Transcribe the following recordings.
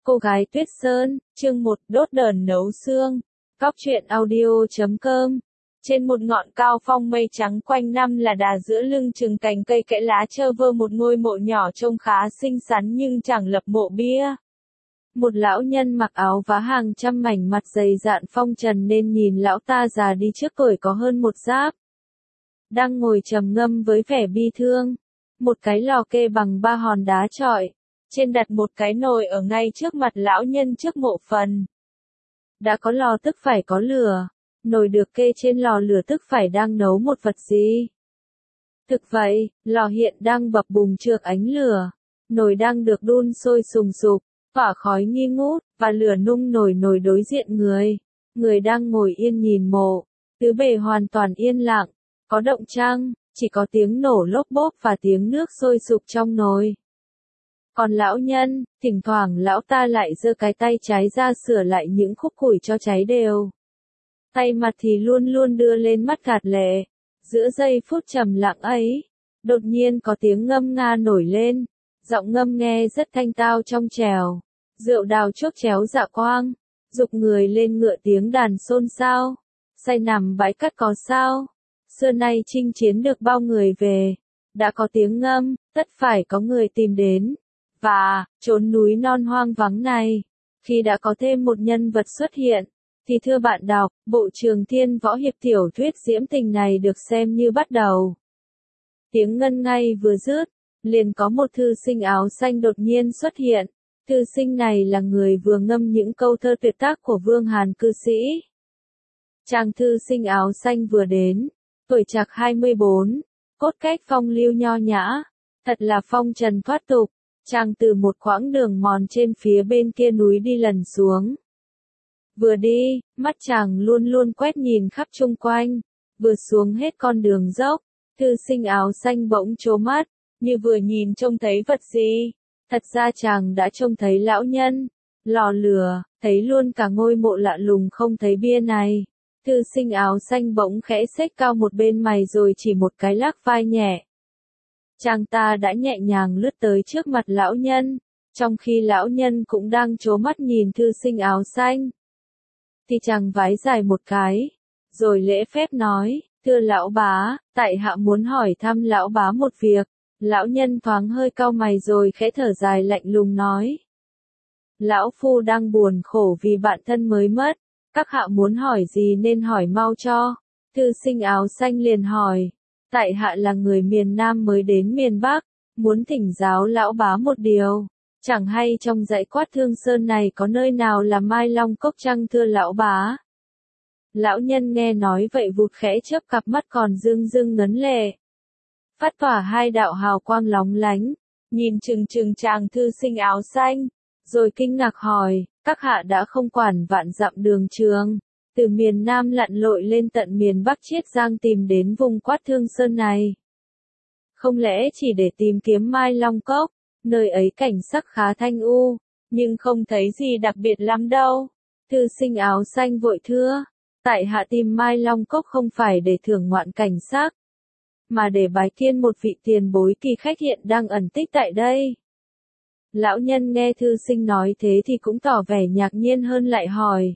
Cô gái Tuyết Sơn, chương 1, đốt đờn nấu xương. Cóc truyện audio.com. Trên một ngọn cao phong mây trắng quanh năm là đà, giữa lưng chừng cành cây kẽ lá trơ vơ một ngôi mộ nhỏ trông khá xinh xắn nhưng chẳng lập mộ bia. Một lão nhân mặc áo vá hàng trăm mảnh, mặt dày dạn phong trần nên nhìn lão ta già đi trước tuổi có hơn một giáp. Đang ngồi trầm ngâm với vẻ bi thương. Một cái lò kê bằng 3 hòn đá trọi. Trên đặt một cái nồi ở ngay trước mặt lão nhân trước mộ phần. Đã có lò tức phải có lửa. Nồi được kê trên lò lửa tức phải đang nấu một vật gì. Thực vậy, lò hiện đang bập bùng trượt ánh lửa. Nồi đang được đun sôi sùng sục, tỏa khói nghi ngút, và lửa nung nồi đối diện người. Người đang ngồi yên nhìn mộ. Tứ bề hoàn toàn yên lặng. Có động chăng, chỉ có tiếng nổ lốp bốp và tiếng nước sôi sục trong nồi. Còn lão nhân, thỉnh thoảng lão ta lại giơ cái tay trái ra sửa lại những khúc củi cho cháy đều. Tay mặt thì luôn luôn đưa lên mắt gạt lệ. Giữa giây phút trầm lặng ấy, đột nhiên có tiếng ngâm nga nổi lên. Giọng ngâm nghe rất thanh tao trong trẻo. Rượu đào chuốc chéo dạ quang, giục người lên ngựa tiếng đàn xôn xao. Say nằm bãi cát có sao? Xưa nay chinh chiến được bao người về. Đã có tiếng ngâm, tất phải có người tìm đến. Và, chốn núi non hoang vắng này, khi đã có thêm một nhân vật xuất hiện, thì thưa bạn đọc, bộ Trường Thiên Võ Hiệp tiểu thuyết diễm tình này được xem như bắt đầu. Tiếng ngân ngay vừa dứt, liền có một thư sinh áo xanh đột nhiên xuất hiện. Thư sinh này là người vừa ngâm những câu thơ tuyệt tác của Vương Hàn cư sĩ. Chàng thư sinh áo xanh vừa đến, tuổi trạc 24, cốt cách phong lưu nho nhã, thật là phong trần thoát tục. Chàng từ một quãng đường mòn trên phía bên kia núi đi lần xuống. Vừa đi, mắt chàng luôn luôn quét nhìn khắp chung quanh. Vừa xuống hết con đường dốc, thư sinh áo xanh bỗng trố mắt, như vừa nhìn trông thấy vật gì. Thật ra chàng đã trông thấy lão nhân, lò lửa, thấy luôn cả ngôi mộ lạ lùng không thấy bia này. Thư sinh áo xanh bỗng khẽ xếch cao một bên mày rồi chỉ một cái lắc vai nhẹ. Chàng ta đã nhẹ nhàng lướt tới trước mặt lão nhân, trong khi lão nhân cũng đang trố mắt nhìn thư sinh áo xanh. Thì chàng vái dài một cái, rồi lễ phép nói, thưa lão bá, tại hạ muốn hỏi thăm lão bá một việc. Lão nhân thoáng hơi cau mày rồi khẽ thở dài lạnh lùng nói. Lão phu đang buồn khổ vì bạn thân mới mất, các hạ muốn hỏi gì nên hỏi mau cho. Thư sinh áo xanh liền hỏi. Tại hạ là người miền Nam mới đến miền Bắc, muốn thỉnh giáo lão bá một điều. Chẳng hay trong dãy Quát Thương Sơn này có nơi nào là Mai Long Cốc chăng thưa lão bá? Lão nhân nghe nói vậy vụt khẽ chớp cặp mắt còn rưng rưng ngấn lệ. Phát tỏa hai đạo hào quang lóng lánh, nhìn chừng chàng thư sinh áo xanh, rồi kinh ngạc hỏi, các hạ đã không quản vạn dặm đường trường. Từ miền Nam lặn lội lên tận miền Bắc Chiết Giang tìm đến vùng Quát Thương Sơn này. Không lẽ chỉ để tìm kiếm Mai Long Cốc, nơi ấy cảnh sắc khá thanh u, nhưng không thấy gì đặc biệt lắm đâu. Thư sinh áo xanh vội thưa, tại hạ tìm Mai Long Cốc không phải để thưởng ngoạn cảnh sắc, mà để bái kiến một vị tiền bối kỳ khách hiện đang ẩn tích tại đây. Lão nhân nghe thư sinh nói thế thì cũng tỏ vẻ ngạc nhiên hơn lại hỏi.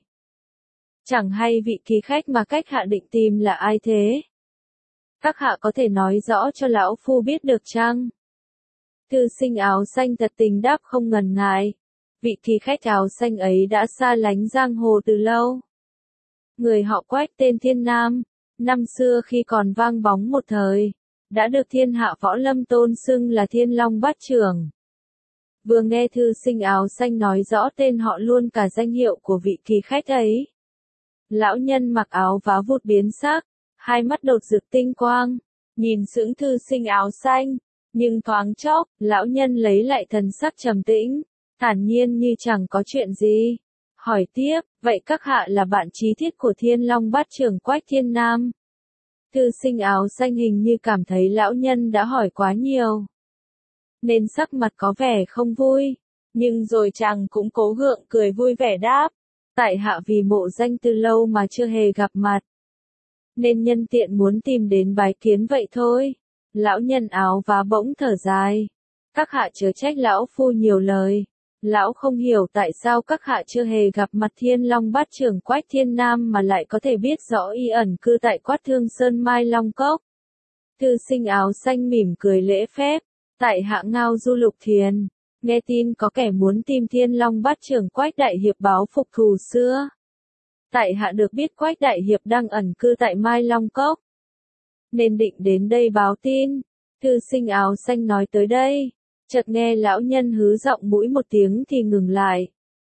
Chẳng hay vị kỳ khách mà cách hạ định tìm là ai thế? Các hạ có thể nói rõ cho lão phu biết được chăng? Thư sinh áo xanh thật tình đáp không ngần ngại. Vị kỳ khách áo xanh ấy đã xa lánh giang hồ từ lâu. Người họ Quách tên Thiên Nam, năm xưa khi còn vang bóng một thời, đã được thiên hạ võ lâm tôn xưng là Thiên Long Bát Trưởng. Vừa nghe thư sinh áo xanh nói rõ tên họ luôn cả danh hiệu của vị kỳ khách ấy. Lão nhân mặc áo vá vụt biến sắc, hai mắt đột rực tinh quang, nhìn sững thư sinh áo xanh, nhưng thoáng chốc, lão nhân lấy lại thần sắc trầm tĩnh, thản nhiên như chẳng có chuyện gì. Hỏi tiếp, vậy các hạ là bạn chí thiết của Thiên Long Bát Trưởng Quách Thiên Nam? Thư sinh áo xanh hình như cảm thấy lão nhân đã hỏi quá nhiều, nên sắc mặt có vẻ không vui, nhưng rồi chàng cũng cố gượng cười vui vẻ đáp. Tại hạ vì mộ danh từ lâu mà chưa hề gặp mặt, nên nhân tiện muốn tìm đến bái kiến vậy thôi. Lão nhân áo vá bỗng thở dài. Các hạ chớ trách lão phu nhiều lời. Lão không hiểu tại sao các hạ chưa hề gặp mặt Thiên Long Bát Trưởng Quách Thiên Nam mà lại có thể biết rõ y ẩn cư tại Quát Thương Sơn Mai Long Cốc. Thư sinh áo xanh mỉm cười lễ phép, tại hạ Ngao Du Lục Thiền, nghe tin có kẻ muốn tìm Thiên Long Bát Trưởng Quách Đại Hiệp báo phục thù xưa. Tại hạ được biết Quách Đại Hiệp đang ẩn cư tại Mai Long Cốc, nên định đến đây báo tin. Thư sinh áo xanh nói tới đây, chợt nghe lão nhân hứ giọng mũi một tiếng thì ngừng lại.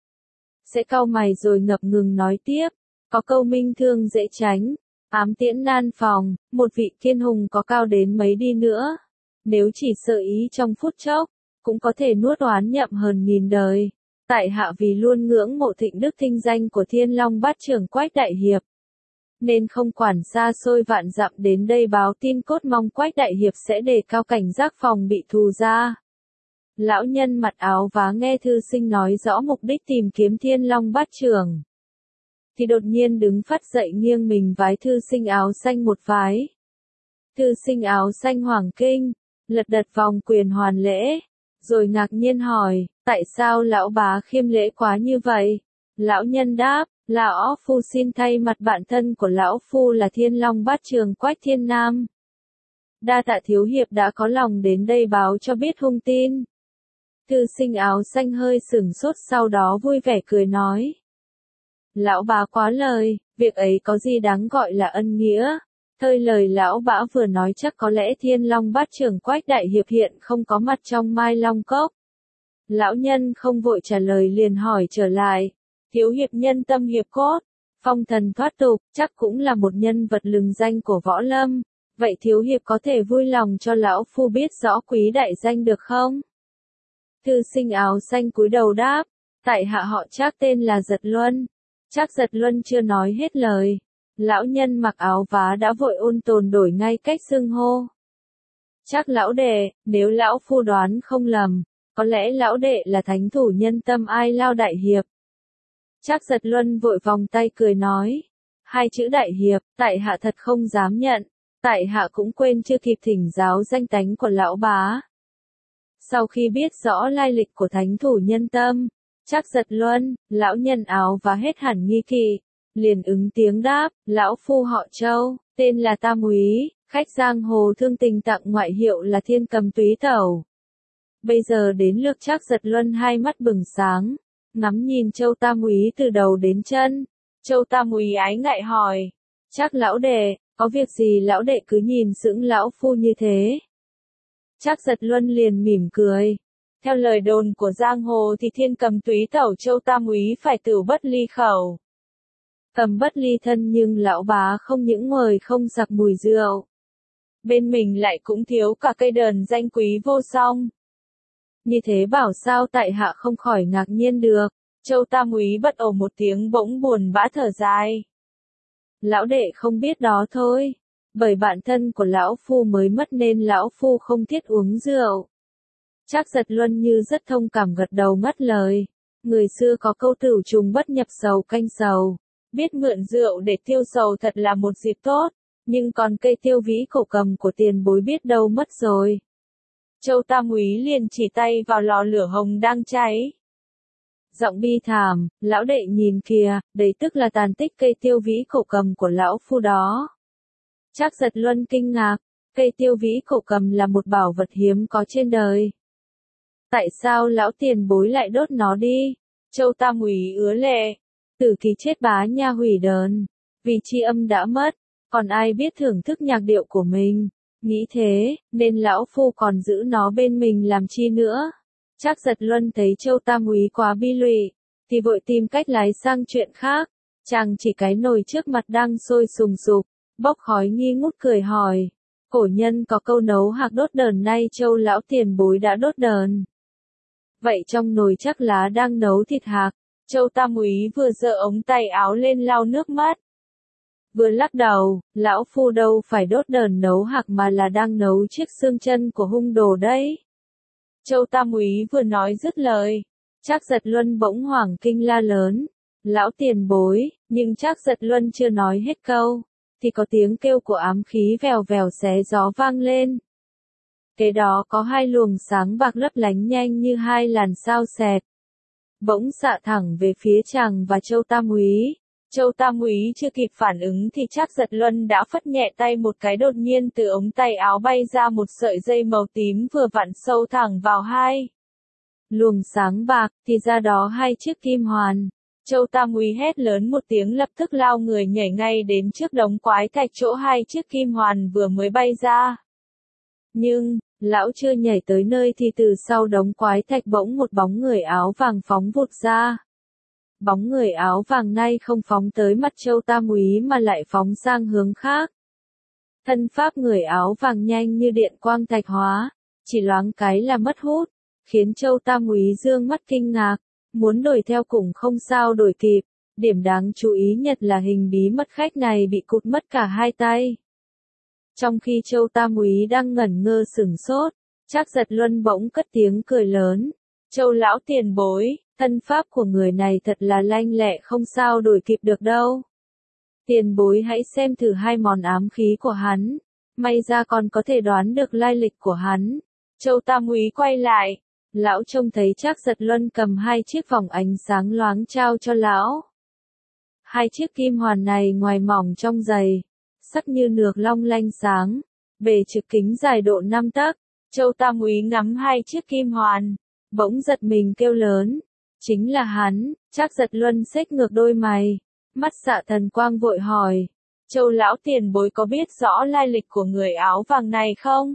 Sẽ cau mày rồi ngập ngừng nói tiếp, có câu minh thương dễ tránh, ám tiễn nan phòng, một vị thiên hùng có cao đến mấy đi nữa, nếu chỉ sợ ý trong phút chốc, cũng có thể nuốt oán nhậm hờn nghìn đời. Tại hạ vì luôn ngưỡng mộ thịnh đức thinh danh của Thiên Long Bát Trưởng Quách Đại Hiệp, nên không quản xa xôi vạn dặm đến đây báo tin, cốt mong Quách Đại Hiệp sẽ đề cao cảnh giác phòng bị thù ra. Lão nhân mặc áo vá nghe thư sinh nói rõ mục đích tìm kiếm Thiên Long Bát Trưởng, thì đột nhiên đứng phắt dậy nghiêng mình vái thư sinh áo xanh một vái. Thư sinh áo xanh hoảng kinh, lật đật vòng quyền hoàn lễ, rồi ngạc nhiên hỏi, tại sao lão bá khiêm lễ quá như vậy? Lão nhân đáp, lão phu xin thay mặt bạn thân của lão phu là Thiên Long Bát Trưởng Quách Thiên Nam. Đa tạ thiếu hiệp đã có lòng đến đây báo cho biết hung tin. Thư sinh áo xanh hơi sửng sốt, sau đó vui vẻ cười nói. Lão bá quá lời, việc ấy có gì đáng gọi là ân nghĩa. Thời lời lão bá vừa nói chắc có lẽ Thiên Long Bát Trưởng Quách Đại Hiệp hiện không có mặt trong Mai Long Cốc. Lão nhân không vội trả lời liền hỏi trở lại. Thiếu hiệp nhân tâm hiệp cốt, phong thần thoát tục, chắc cũng là một nhân vật lừng danh của võ lâm. Vậy thiếu hiệp có thể vui lòng cho lão phu biết rõ quý đại danh được không? Thư sinh áo xanh cúi đầu đáp, tại hạ họ Trác tên là Giật Luân. Trác Giật Luân chưa nói hết lời, lão nhân mặc áo vá đã vội ôn tồn đổi ngay cách xưng hô. Trác lão đệ, nếu lão phu đoán không lầm, có lẽ lão đệ là thánh thủ nhân tâm Ai Lao Đại Hiệp. Trác Giật Luân vội vòng tay cười nói, hai chữ Đại Hiệp, tại hạ thật không dám nhận, tại hạ cũng quên chưa kịp thỉnh giáo danh tánh của lão bá. Sau khi biết rõ lai lịch của thánh thủ nhân tâm, Trác Giật Luân, lão nhân áo và hết hẳn nghi kỵ, liền ứng tiếng đáp, lão phu họ Châu, tên là Tam Úy, khách giang hồ thương tình tặng ngoại hiệu là Thiên Cầm Túy Tẩu. Bây giờ đến lượt Trác Giật Luân hai mắt bừng sáng, ngắm nhìn Châu Tam Úy từ đầu đến chân. Châu Tam Úy ái ngại hỏi, Trác lão đệ, có việc gì lão đệ cứ nhìn sững lão phu như thế? Trác Giật Luân liền mỉm cười. Theo lời đồn của giang hồ thì Thiên Cầm Túy Tẩu Châu Tam Úy phải tửu bất ly khẩu. Cầm bất ly thân, nhưng lão bá không những ngồi không sặc mùi rượu. Bên mình lại cũng thiếu cả cây đờn danh quý vô song. Như thế bảo sao tại hạ không khỏi ngạc nhiên được. Châu Tam Úy bất ồ một tiếng bỗng buồn bã thở dài. Lão đệ không biết đó thôi. Bởi bạn thân của lão phu mới mất nên lão phu không thiết uống rượu. Trác Giật Luân như rất thông cảm gật đầu ngắt lời. Người xưa có câu tửu trùng bất nhập sầu canh sầu. Biết mượn rượu để tiêu sầu thật là một dịp tốt. Nhưng còn cây tiêu vĩ cổ cầm của tiền bối biết đâu mất rồi. Châu Tam Úy liền chỉ tay vào lò lửa hồng đang cháy. Giọng bi thảm, lão đệ nhìn kìa, đấy tức là tàn tích cây tiêu vĩ cổ cầm của lão phu đó. Trác Giật Luân kinh ngạc, cây tiêu vĩ cổ cầm là một bảo vật hiếm có trên đời. Tại sao lão tiền bối lại đốt nó đi? Châu Tam Úy ứa lệ, tử kỳ chết bá nha hủy đờn, vì tri âm đã mất, còn ai biết thưởng thức nhạc điệu của mình. Nghĩ thế, nên lão phu còn giữ nó bên mình làm chi nữa. Trác Giật Luân thấy Châu Tam Úy quá bi lụy, thì vội tìm cách lái sang chuyện khác. Chàng chỉ cái nồi trước mặt đang sôi sùng sục, bốc khói nghi ngút cười hỏi. Cổ nhân có câu nấu hạc đốt đờn, nay Châu lão tiền bối đã đốt đờn. Vậy trong nồi chắc lá đang nấu thịt hạc. Châu Tam Úy vừa giơ ống tay áo lên lau nước mắt, vừa lắc đầu, lão phu đâu phải đốt đờn nấu hạc mà là đang nấu chiếc xương chân của hung đồ đấy. Châu Tam Úy vừa nói dứt lời, Trác Giật Luân bỗng hoảng kinh la lớn, lão tiền bối, nhưng Trác Giật Luân chưa nói hết câu, thì có tiếng kêu của ám khí vèo vèo xé gió vang lên. Kế đó có hai luồng sáng bạc lấp lánh nhanh như hai làn sao xẹt bỗng xạ thẳng về phía chàng và Châu Tam Úy. Châu Tam Úy chưa kịp phản ứng thì Trác Giật Luân đã phất nhẹ tay một cái, đột nhiên từ ống tay áo bay ra một sợi dây màu tím vừa vặn sâu thẳng vào hai luồng sáng bạc, thì ra đó hai chiếc kim hoàn. Châu Tam Úy hét lớn một tiếng, lập tức lao người nhảy ngay đến trước đống quái thạch chỗ hai chiếc kim hoàn vừa mới bay ra. Nhưng, lão chưa nhảy tới nơi thì từ sau đống quái thạch bỗng một bóng người áo vàng phóng vụt ra. Bóng người áo vàng nay không phóng tới mặt Châu Tam Úy mà lại phóng sang hướng khác. Thân pháp người áo vàng nhanh như điện quang thạch hóa, chỉ loáng cái là mất hút, khiến Châu Tam Úy dương mắt kinh ngạc, muốn đuổi theo cũng không sao đuổi kịp. Điểm đáng chú ý nhất là hình bí mật khách này bị cụt mất cả hai tay. Trong khi Châu Tam Úy đang ngẩn ngơ sửng sốt, Trác Giật Luân bỗng cất tiếng cười lớn. Châu lão tiền bối, thân pháp của người này thật là lanh lẹ, không sao đuổi kịp được đâu. Tiền bối hãy xem thử hai món ám khí của hắn, may ra còn có thể đoán được lai lịch của hắn. Châu Tam Úy quay lại, lão trông thấy Trác Giật Luân cầm hai chiếc vòng ánh sáng loáng trao cho lão. Hai chiếc kim hoàn này ngoài mỏng trong dày, sắc như nược long lanh sáng, bề trực kính dài độ 5 tấc. Châu Tam Úy ngắm hai chiếc kim hoàn, bỗng giật mình kêu lớn, chính là hắn. Trác Giật Luân xếch ngược đôi mày, mắt xạ thần quang vội hỏi, Châu lão tiền bối có biết rõ lai lịch của người áo vàng này không?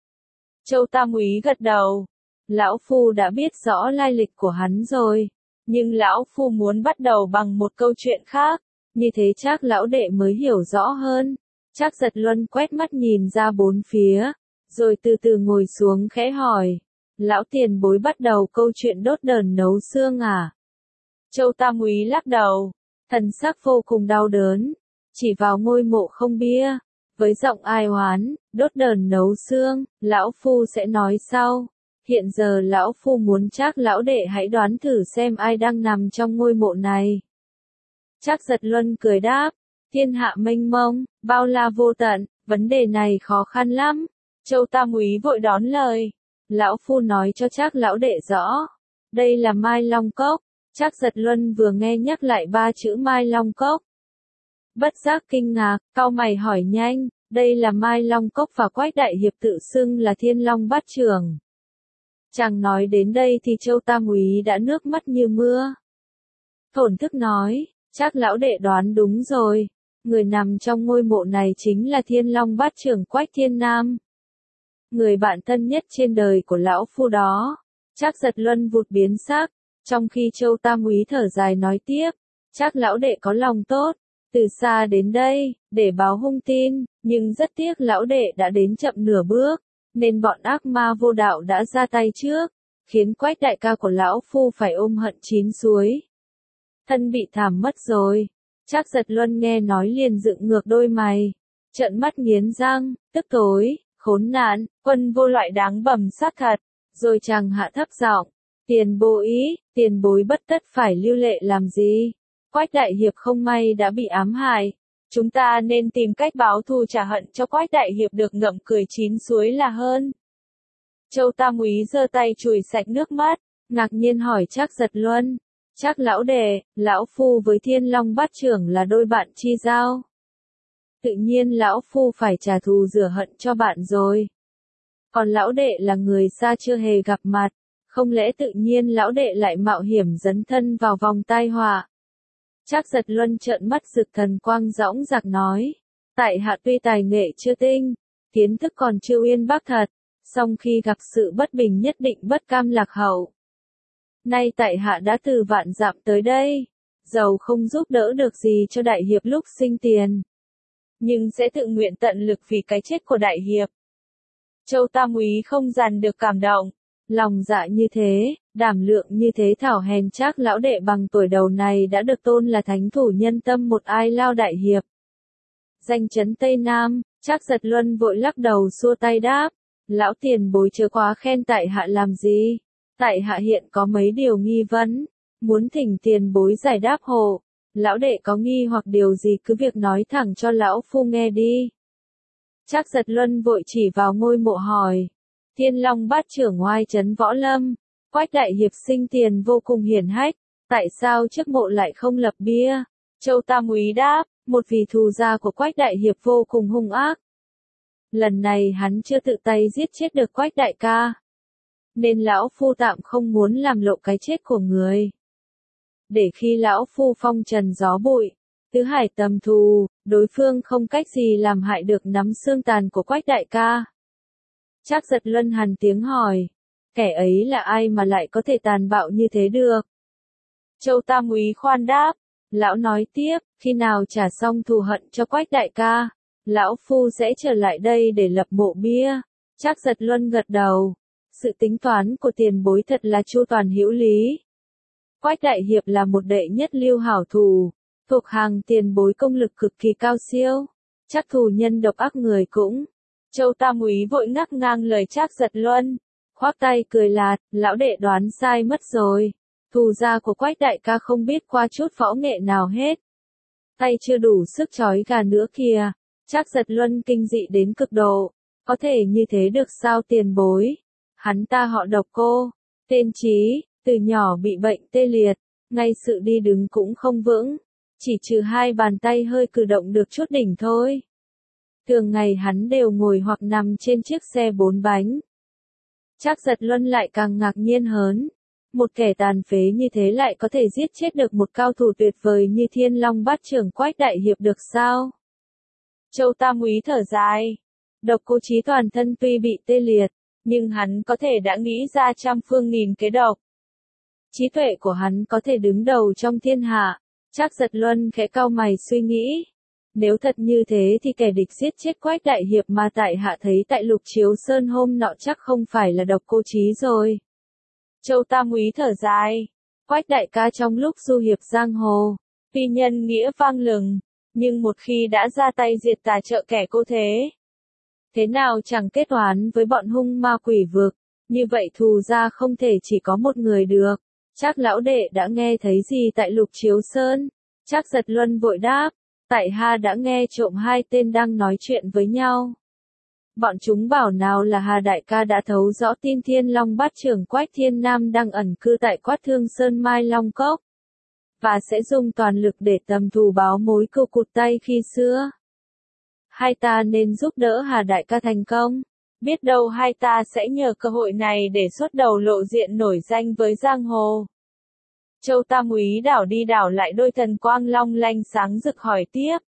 Châu Tam Úy gật đầu, lão phu đã biết rõ lai lịch của hắn rồi, nhưng lão phu muốn bắt đầu bằng một câu chuyện khác, như thế chắc lão đệ mới hiểu rõ hơn. Trác Giật Luân quét mắt nhìn ra bốn phía, rồi từ từ ngồi xuống khẽ hỏi, lão tiền bối bắt đầu câu chuyện đốt đờn nấu xương à? Châu Tam Úy lắc đầu, thần sắc vô cùng đau đớn, chỉ vào ngôi mộ không bia, với giọng ai oán, đốt đờn nấu xương, lão phu sẽ nói sau. Hiện giờ lão phu muốn Trác lão đệ hãy đoán thử xem ai đang nằm trong ngôi mộ này. Trác Giật Luân cười đáp, thiên hạ mênh mông, bao la vô tận, vấn đề này khó khăn lắm. Châu Tam Úy vội đón lời, lão phu nói cho Trác lão đệ rõ, đây là Mai Long Cốc. Trác Giật Luân vừa nghe nhắc lại ba chữ Mai Long Cốc, bất giác kinh ngạc, cau mày hỏi nhanh, đây là Mai Long Cốc và Quách đại hiệp tự xưng là Thiên Long Bát Trưởng. Chàng nói đến đây thì Châu Tam Úy đã nước mắt như mưa. Thổn thức nói, Trác lão đệ đoán đúng rồi, người nằm trong ngôi mộ này chính là Thiên Long Bát Trưởng Quách Thiên Nam, người bạn thân nhất trên đời của lão phu đó. Trác Giật Luân vụt biến sắc, trong khi Châu Tam Úy thở dài nói tiếp, Trác lão đệ có lòng tốt, từ xa đến đây, để báo hung tin, nhưng rất tiếc lão đệ đã đến chậm nửa bước, nên bọn ác ma vô đạo đã ra tay trước, khiến Quách đại ca của lão phu phải ôm hận chín suối. Thân bị thảm mất rồi. Trác Giật Luân nghe nói liền dựng ngược đôi mày, trợn mắt nghiến răng, tức tối, khốn nạn, quân vô loại đáng bầm sát thật. Rồi chàng hạ thấp giọng, tiền bối bất tất phải lưu lệ làm gì. Quách đại hiệp không may đã bị ám hại, chúng ta nên tìm cách báo thù trả hận cho Quách đại hiệp được ngậm cười chín suối là hơn. Châu Tam Úy giơ tay chùi sạch nước mắt, ngạc nhiên hỏi Trác Giật Luân, Trác lão đệ, lão phu với Thiên Long Bát Trưởng là đôi bạn chi giao, tự nhiên lão phu phải trả thù rửa hận cho bạn rồi. Còn lão đệ là người xa chưa hề gặp mặt, không lẽ tự nhiên lão đệ lại mạo hiểm dấn thân vào vòng tai họa? Trác Giật Luân trợn mắt rực thần quang dõng dạc nói, tại hạ tuy tài nghệ chưa tinh, kiến thức còn chưa uyên bác thật, song khi gặp sự bất bình nhất định bất cam lạc hậu. Nay tại hạ đã từ vạn dặm tới đây, dầu không giúp đỡ được gì cho đại hiệp lúc sinh tiền, nhưng sẽ tự nguyện tận lực vì cái chết của đại hiệp. Châu Tam Úy không dằn được cảm động, lòng dạ như thế, đảm lượng như thế, thảo hèn Trác lão đệ bằng tuổi đầu này đã được tôn là thánh thủ nhân tâm một ai lao đại hiệp. Danh chấn Tây Nam. Trác Giật Luân vội lắc đầu xua tay đáp, lão tiền bối chớ quá khen tại hạ làm gì, tại hạ hiện có mấy điều nghi vấn, muốn thỉnh tiền bối giải đáp hộ. Lão đệ có nghi hoặc điều gì cứ việc nói thẳng cho lão phu nghe đi. Trác Giật Luân vội chỉ vào ngôi mộ hỏi, Thiên Long Bát Trưởng oai trấn võ lâm, Quách đại hiệp sinh tiền vô cùng hiển hách, tại sao trước mộ lại không lập bia? Châu Tam Úy đáp, một vì thù gia của Quách đại hiệp vô cùng hung ác. Lần này hắn chưa tự tay giết chết được Quách đại ca, nên lão phu tạm không muốn làm lộ cái chết của người. Để khi lão phu phong trần gió bụi, tứ hải tầm thù, đối phương không cách gì làm hại được nắm xương tàn của Quách đại ca. Trác Giật Luân hằn tiếng hỏi, kẻ ấy là ai mà lại có thể tàn bạo như thế được? Châu Tam Úy khoan đáp, lão nói tiếp, khi nào trả xong thù hận cho Quách đại ca, lão phu sẽ trở lại đây để lập mộ bia. Trác Giật Luân gật đầu, sự tính toán của tiền bối thật là chu toàn hữu lý. Quách đại hiệp là một đệ nhất lưu hảo thủ, thuộc hàng tiền bối công lực cực kỳ cao siêu, chắc thù nhân độc ác người cũng. Châu Tam Úy vội ngắt ngang lời Trác Giật Luân, khoác tay cười lạt, lão đệ đoán sai mất rồi. Thù gia của Quách đại ca không biết qua chút võ nghệ nào hết. Tay chưa đủ sức chói gà nữa kìa. Trác Giật Luân kinh dị đến cực độ. Có thể như thế được sao tiền bối? Hắn ta họ Độc Cô, tên Trí, từ nhỏ bị bệnh tê liệt, ngay sự đi đứng cũng không vững, chỉ trừ hai bàn tay hơi cử động được chút đỉnh thôi. Thường ngày hắn đều ngồi hoặc nằm trên chiếc xe 4 bánh. Trác Giật Luân lại càng ngạc nhiên hơn. Một kẻ tàn phế như thế lại có thể giết chết được một cao thủ tuyệt vời như Thiên Long Bát Trưởng Quách đại hiệp được sao? Châu Tam Úy thở dài. Độc Cô Chí toàn thân tuy bị tê liệt, nhưng hắn có thể đã nghĩ ra trăm phương nghìn kế độc. Trí tuệ của hắn có thể đứng đầu trong thiên hạ. Trác Giật Luân khẽ cau mày suy nghĩ. Nếu thật như thế thì kẻ địch giết chết Quách đại hiệp mà tại hạ thấy tại Lục Chiếu Sơn hôm nọ chắc không phải là Độc Cô Chí rồi. Châu Tam Úy thở dài. Quách đại ca trong lúc du hiệp giang hồ, tuy nhân nghĩa vang lừng, nhưng một khi đã ra tay diệt tà trợ kẻ cô thế nào chẳng kết oán với bọn hung ma quỷ vực, như vậy thù gia không thể chỉ có một người được. Trác lão đệ đã nghe thấy gì tại Lục Chiếu Sơn? Trác Giật Luân vội đáp, tại hạ đã nghe trộm hai tên đang nói chuyện với nhau. Bọn chúng bảo nào là Hà đại ca đã thấu rõ tin Thiên Long Bát Trưởng Quách Thiên Nam đang ẩn cư tại Quát Thương Sơn Mai Long Cốc, và sẽ dùng toàn lực để tầm thù báo mối cừu cụt tay khi xưa. Hai ta nên giúp đỡ Hà đại ca thành công, biết đâu hai ta sẽ nhờ cơ hội này để xuất đầu lộ diện nổi danh với giang hồ. Châu Tam Úy đảo đi đảo lại đôi thần quang long lanh sáng rực hỏi tiếp.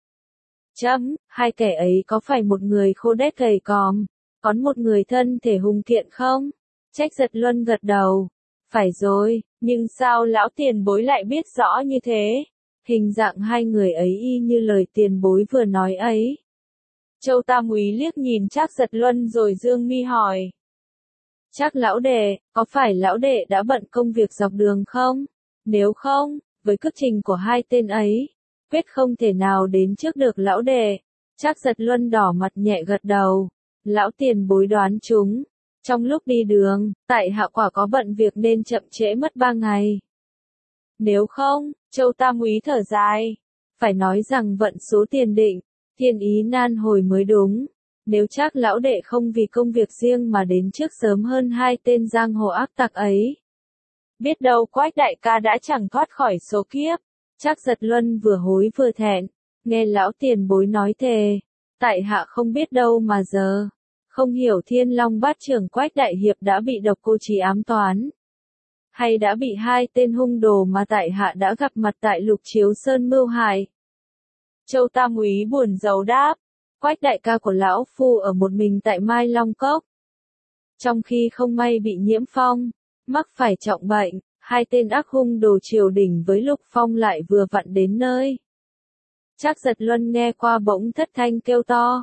Hai kẻ ấy có phải một người khô đét gầy còm, còn một người thân thể hùng kiện không? Trác Giật Luân gật đầu. Phải rồi, nhưng sao lão tiền bối lại biết rõ như thế? Hình dạng hai người ấy y như lời tiền bối vừa nói ấy. Châu Tam Úy liếc nhìn Trác Giật Luân rồi dương mi hỏi. Trác lão đệ, có phải lão đệ đã bận công việc dọc đường không? Nếu không, với cước trình của hai tên ấy, quyết không thể nào đến trước được lão đệ. Trác Giật Luân đỏ mặt nhẹ gật đầu. Lão tiền bối đoán chúng. Trong lúc đi đường, tại hạ quả có bận việc nên chậm trễ mất 3 ngày. Nếu không, Châu Tam Úy thở dài. Phải nói rằng vận số tiền định, thiên ý nan hồi mới đúng. Nếu Trác lão đệ không vì công việc riêng mà đến trước sớm hơn hai tên giang hồ ác tặc ấy, biết đâu Quách đại ca đã chẳng thoát khỏi số kiếp. Trác Giật Luân vừa hối vừa thẹn, nghe lão tiền bối nói thề, tại hạ không biết đâu mà giờ. Không hiểu Thiên Long Bát Trưởng Quách đại hiệp đã bị Độc Cô Chí ám toán, hay đã bị hai tên hung đồ mà tại hạ đã gặp mặt tại Lục Chiếu Sơn mưu hại. Châu Tam Úy buồn rầu đáp, Quách đại ca của lão phu ở một mình tại Mai Long Cốc. Trong khi không may bị nhiễm phong, mắc phải trọng bệnh, hai tên ác hung đồ triều đình với Lục Phong lại vừa vặn đến nơi. Trác Giật Luân nghe qua bỗng thất thanh kêu to.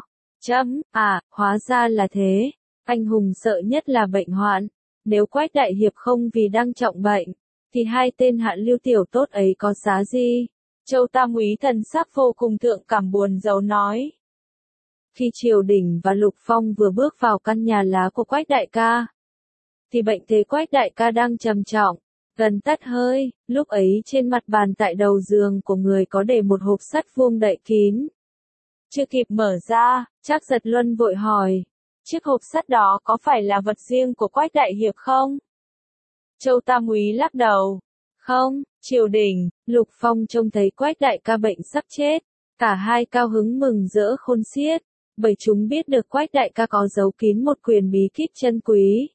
Hóa ra là thế. Anh hùng sợ nhất là bệnh hoạn. Nếu Quách đại hiệp không vì đang trọng bệnh, thì hai tên hạ lưu tiểu tốt ấy có giá gì? Châu Tam Úy thần sắc vô cùng thượng cảm buồn rầu nói. Khi triều đình và Lục Phong vừa bước vào căn nhà lá của Quách đại ca, thì bệnh thế Quách đại ca đang trầm trọng, gần tắt hơi. Lúc ấy trên mặt bàn tại đầu giường của người có để một hộp sắt vuông đậy kín. Chưa kịp mở ra, Trác Giật Luân vội hỏi, chiếc hộp sắt đó có phải là vật riêng của Quách đại hiệp không? Châu Tam Úy lắc đầu. Không, triều đình, Lục Phong trông thấy Quách đại ca bệnh sắp chết. Cả hai cao hứng mừng rỡ khôn xiết, bởi chúng biết được Quách đại ca có giấu kín một quyền bí kíp chân quý.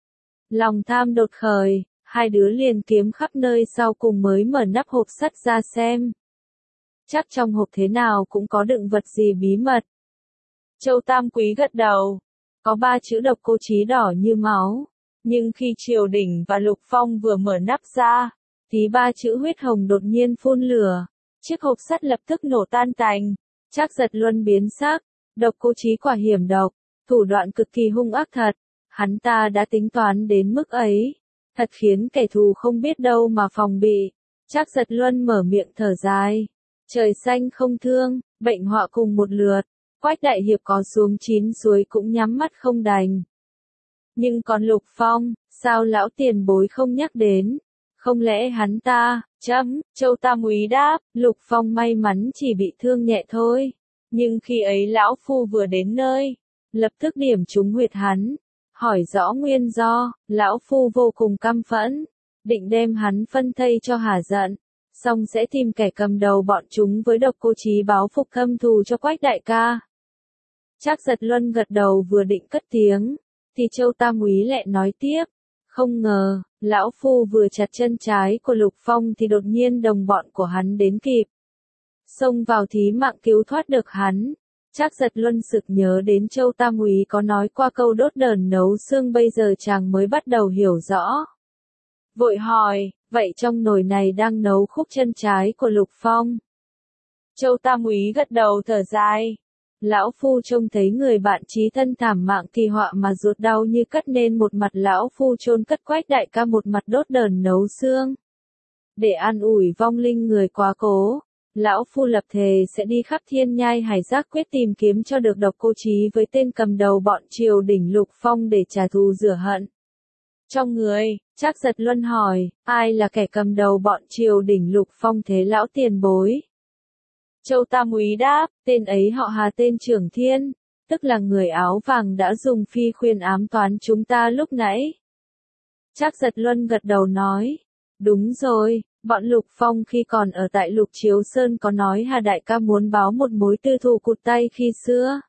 Lòng tham đột khởi, hai đứa liền kiếm khắp nơi sau cùng mới mở nắp hộp sắt ra xem. Chắc trong hộp thế nào cũng có đựng vật gì bí mật. Châu Tam Quý gật đầu. Có 3 chữ Độc Cô Chí đỏ như máu. Nhưng khi triều đình và Lục Phong vừa mở nắp ra, thì 3 chữ huyết hồng đột nhiên phun lửa. Chiếc hộp sắt lập tức nổ tan tành. Trác Giật Luân biến sắc. Độc Cô Chí quả hiểm độc, thủ đoạn cực kỳ hung ác thật. Hắn ta đã tính toán đến mức ấy. Thật khiến kẻ thù không biết đâu mà phòng bị. Trác Giật Luân mở miệng thở dài. Trời xanh không thương, bệnh họa cùng một lượt. Quách đại hiệp có xuống 9 suối cũng nhắm mắt không đành. Nhưng còn Lục Phong, sao lão tiền bối không nhắc đến? Không lẽ hắn ta, Châu Tam Úy đáp, Lục Phong may mắn chỉ bị thương nhẹ thôi. Nhưng khi ấy lão phu vừa đến nơi, lập tức điểm trúng huyệt hắn. Hỏi rõ nguyên do, lão phu vô cùng căm phẫn, định đem hắn phân thây cho hả giận. Xong sẽ tìm kẻ cầm đầu bọn chúng với Độc Cô Chí báo phục thâm thù cho Quách đại ca. Trác Giật Luân gật đầu vừa định cất tiếng, thì Châu Tam Úy lại nói tiếp, không ngờ, lão phu vừa chặt chân trái của Lục Phong thì đột nhiên đồng bọn của hắn đến kịp. Xông vào thí mạng cứu thoát được hắn. Trác Giật Luân sực nhớ đến Châu Tam Úy có nói qua câu đốt đờn nấu xương, bây giờ chàng mới bắt đầu hiểu rõ. Vội hỏi, vậy trong nồi này đang nấu khúc chân trái của Lục Phong? Châu Tam Úy gật đầu thở dài. Lão phu trông thấy người bạn chí thân thảm mạng thì họa mà ruột đau như cắt, nên một mặt lão phu chôn cất Quách đại ca, một mặt đốt đờn nấu xương. Để an ủi vong linh người quá cố, lão phu lập thề sẽ đi khắp thiên nhai hải giác quyết tìm kiếm cho được Độc Cô Chí với tên cầm đầu bọn triều đình Lục Phong để trả thù rửa hận. Trong người, Trác Giật Luân hỏi, ai là kẻ cầm đầu bọn triều đình Lục Phong thế lão tiền bối? Châu Tam Úy đáp, tên ấy họ Hà, tên Trưởng Thiên, tức là người áo vàng đã dùng phi khuyên ám toán chúng ta lúc nãy. Trác Giật Luân gật đầu nói, đúng rồi, bọn Lục Phong khi còn ở tại Lục Chiếu Sơn có nói Hà đại ca muốn báo một mối tư thù cụt tay khi xưa.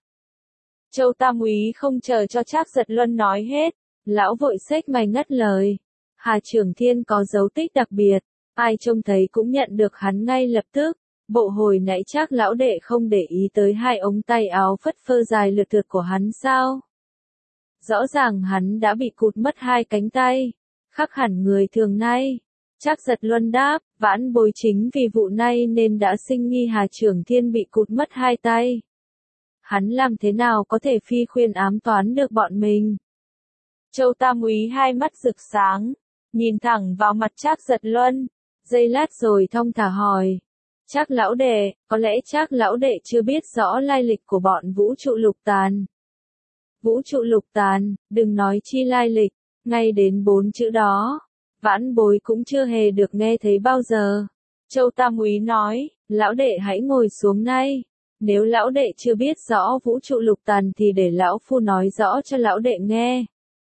Châu Tam Úy không chờ cho Trác Giật Luân nói hết, lão vội xếch mày ngắt lời. Hà Trưởng Thiên có dấu tích đặc biệt, ai trông thấy cũng nhận được hắn ngay lập tức. Bộ hồi nãy Trác lão đệ không để ý tới 2 ống tay áo phất phơ dài lượt thượt của hắn sao? Rõ ràng hắn đã bị cụt mất 2 cánh tay, khác hẳn người thường nay. Trác Giật Luân đáp, vãn bối chính vì vụ này nên đã sinh nghi Hà Trưởng Thiên bị cụt mất 2 tay. Hắn làm thế nào có thể phi khuyên ám toán được bọn mình? Châu Tam Úy hai mắt rực sáng, nhìn thẳng vào mặt Trác Giật Luân, giây lát rồi thong thả hỏi. Trác lão đệ, có lẽ Trác lão đệ chưa biết rõ lai lịch của bọn Vũ Trụ Lục Tàn. Vũ Trụ Lục Tàn, đừng nói chi lai lịch, ngay đến 4 chữ đó, vãn bối cũng chưa hề được nghe thấy bao giờ. Châu Tam Úy nói, lão đệ hãy ngồi xuống ngay. Nếu lão đệ chưa biết rõ Vũ Trụ Lục Tàn thì để lão phu nói rõ cho lão đệ nghe.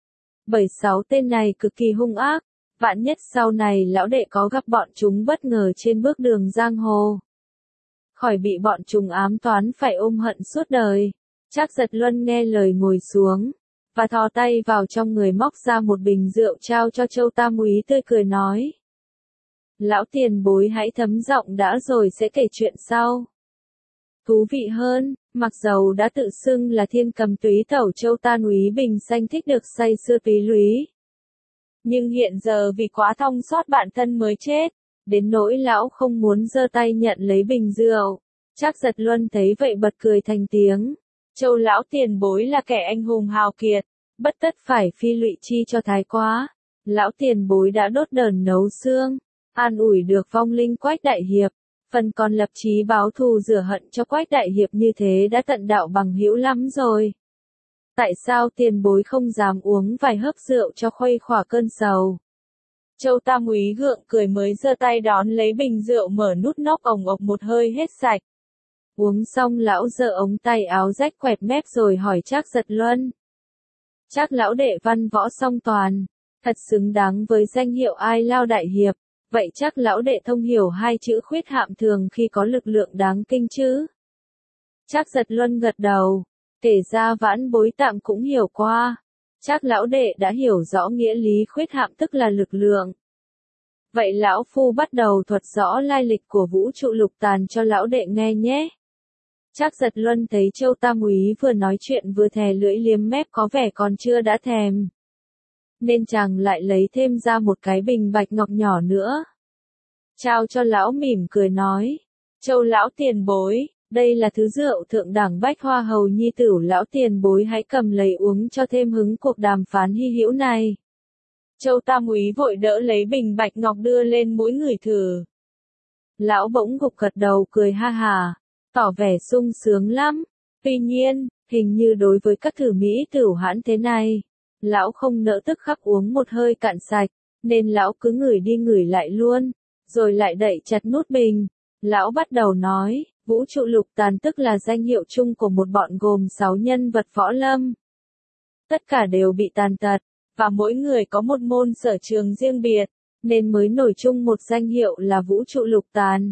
76 tên này cực kỳ hung ác. Vạn nhất sau này lão đệ có gặp bọn chúng bất ngờ trên bước đường giang hồ, khỏi bị bọn chúng ám toán phải ôm hận suốt đời. Trác Giật Luân nghe lời ngồi xuống, và thò tay vào trong người móc ra một bình rượu trao cho Châu Tam Úy, tươi cười nói. Lão tiền bối hãy thấm giọng đã rồi sẽ kể chuyện sau. Thú vị hơn, mặc dầu đã tự xưng là thiên cầm túy tẩu, Châu Tam Úy bình sanh thích được say sưa túy lúy. Nhưng hiện giờ vì quá thông sót bản thân mới chết, đến nỗi lão không muốn giơ tay nhận lấy bình rượu. Trác Giật Luân thấy vậy bật cười thành tiếng. Châu lão tiền bối là kẻ anh hùng hào kiệt, bất tất phải phi lụy chi cho thái quá. Lão tiền bối đã đốt đờn nấu xương, an ủi được vong linh Quách đại hiệp, phần còn lập chí báo thù rửa hận cho Quách đại hiệp, như thế đã tận đạo bằng hữu lắm rồi. Tại sao tiền bối không dám uống vài hớp rượu cho khuây khỏa cơn sầu? Châu Tam Úy gượng cười mới giơ tay đón lấy bình rượu, mở nút nóc ồng ộc một hơi hết sạch. Uống xong lão giơ ống tay áo rách quẹt mép rồi hỏi Trác Giật Luân. Trác lão đệ văn võ song toàn, Thật xứng đáng với danh hiệu Ai Lao Đại Hiệp, vậy chắc lão đệ thông hiểu hai chữ khuyết hạm thường khi có lực lượng đáng kinh chứ? Trác Giật Luân gật đầu, kể ra Vãn Bối tạm cũng hiểu qua. Chắc lão đệ đã hiểu rõ nghĩa lý khuyết hạm tức là lực lượng. Vậy lão phu bắt đầu thuật rõ lai lịch của vũ trụ lục tàn cho lão đệ nghe nhé. Trác Giật Luân thấy Châu Tam Úy vừa nói chuyện vừa thè lưỡi liếm mép có vẻ còn chưa đã thèm. Nên chàng lại lấy thêm ra một cái bình bạch ngọc nhỏ nữa. Trao cho lão mỉm cười nói. Châu lão tiền bối, đây là thứ rượu thượng đẳng bách hoa hầu nhi tửu lão tiền bối hãy cầm lấy uống cho thêm hứng cuộc đàm phán hy hữu này. Châu Tam Úy vội đỡ lấy bình bạch ngọc đưa lên mũi người thử. Lão bỗng gục gật đầu cười ha hà, tỏ vẻ sung sướng lắm. Tuy nhiên, hình như đối với các thử mỹ tửu hãn thế này, lão không nỡ tức khắc uống một hơi cạn sạch, nên lão cứ ngửi đi ngửi lại luôn, rồi lại đậy chặt nút bình. Lão bắt đầu nói, vũ trụ lục tàn tức là danh hiệu chung của một bọn gồm 6 nhân vật võ lâm. Tất cả đều bị tàn tật, và mỗi người có một môn sở trường riêng biệt, nên mới nổi chung một danh hiệu là vũ trụ lục tàn.